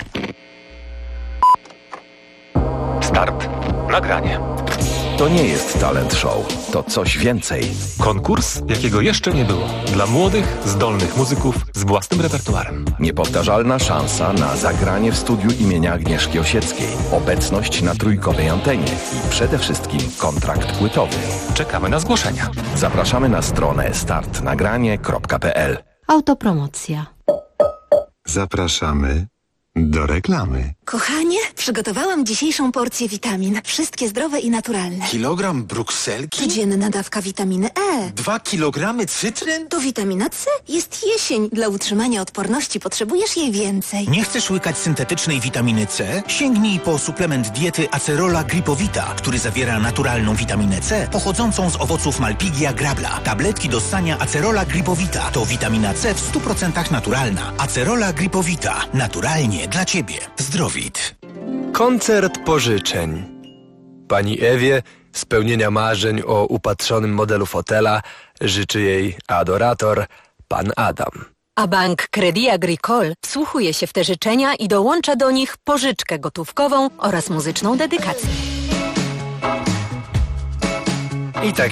Start. Nagranie. To nie jest talent show, to coś więcej. Konkurs, jakiego jeszcze nie było. Dla młodych, zdolnych muzyków z własnym repertuarem. Niepowtarzalna szansa na zagranie w studiu imienia Agnieszki Osieckiej. Obecność na trójkowej antenie i przede wszystkim kontrakt płytowy. Czekamy na zgłoszenia. Zapraszamy na stronę startnagranie.pl. Autopromocja. Zapraszamy do reklamy. Kochanie, przygotowałam dzisiejszą porcję witamin. Wszystkie zdrowe i naturalne. Kilogram brukselki? Codzienna dawka witaminy E. 2 kilogramy cytryn? To witamina C. Jest jesień. Dla utrzymania odporności potrzebujesz jej więcej. Nie chcesz łykać syntetycznej witaminy C? Sięgnij po suplement diety Acerola Gripowita, który zawiera naturalną witaminę C pochodzącą z owoców Malpighia grabla. Tabletki do ssania Acerola Gripowita to witamina C w 100% naturalna. Acerola Gripowita. Naturalnie dla Ciebie. Zdrowit. Koncert pożyczeń. Pani Ewie spełnienia marzeń o upatrzonym modelu fotela życzy jej adorator, pan Adam. A bank Crédit Agricole wsłuchuje się w te życzenia i dołącza do nich pożyczkę gotówkową oraz muzyczną dedykację. I tak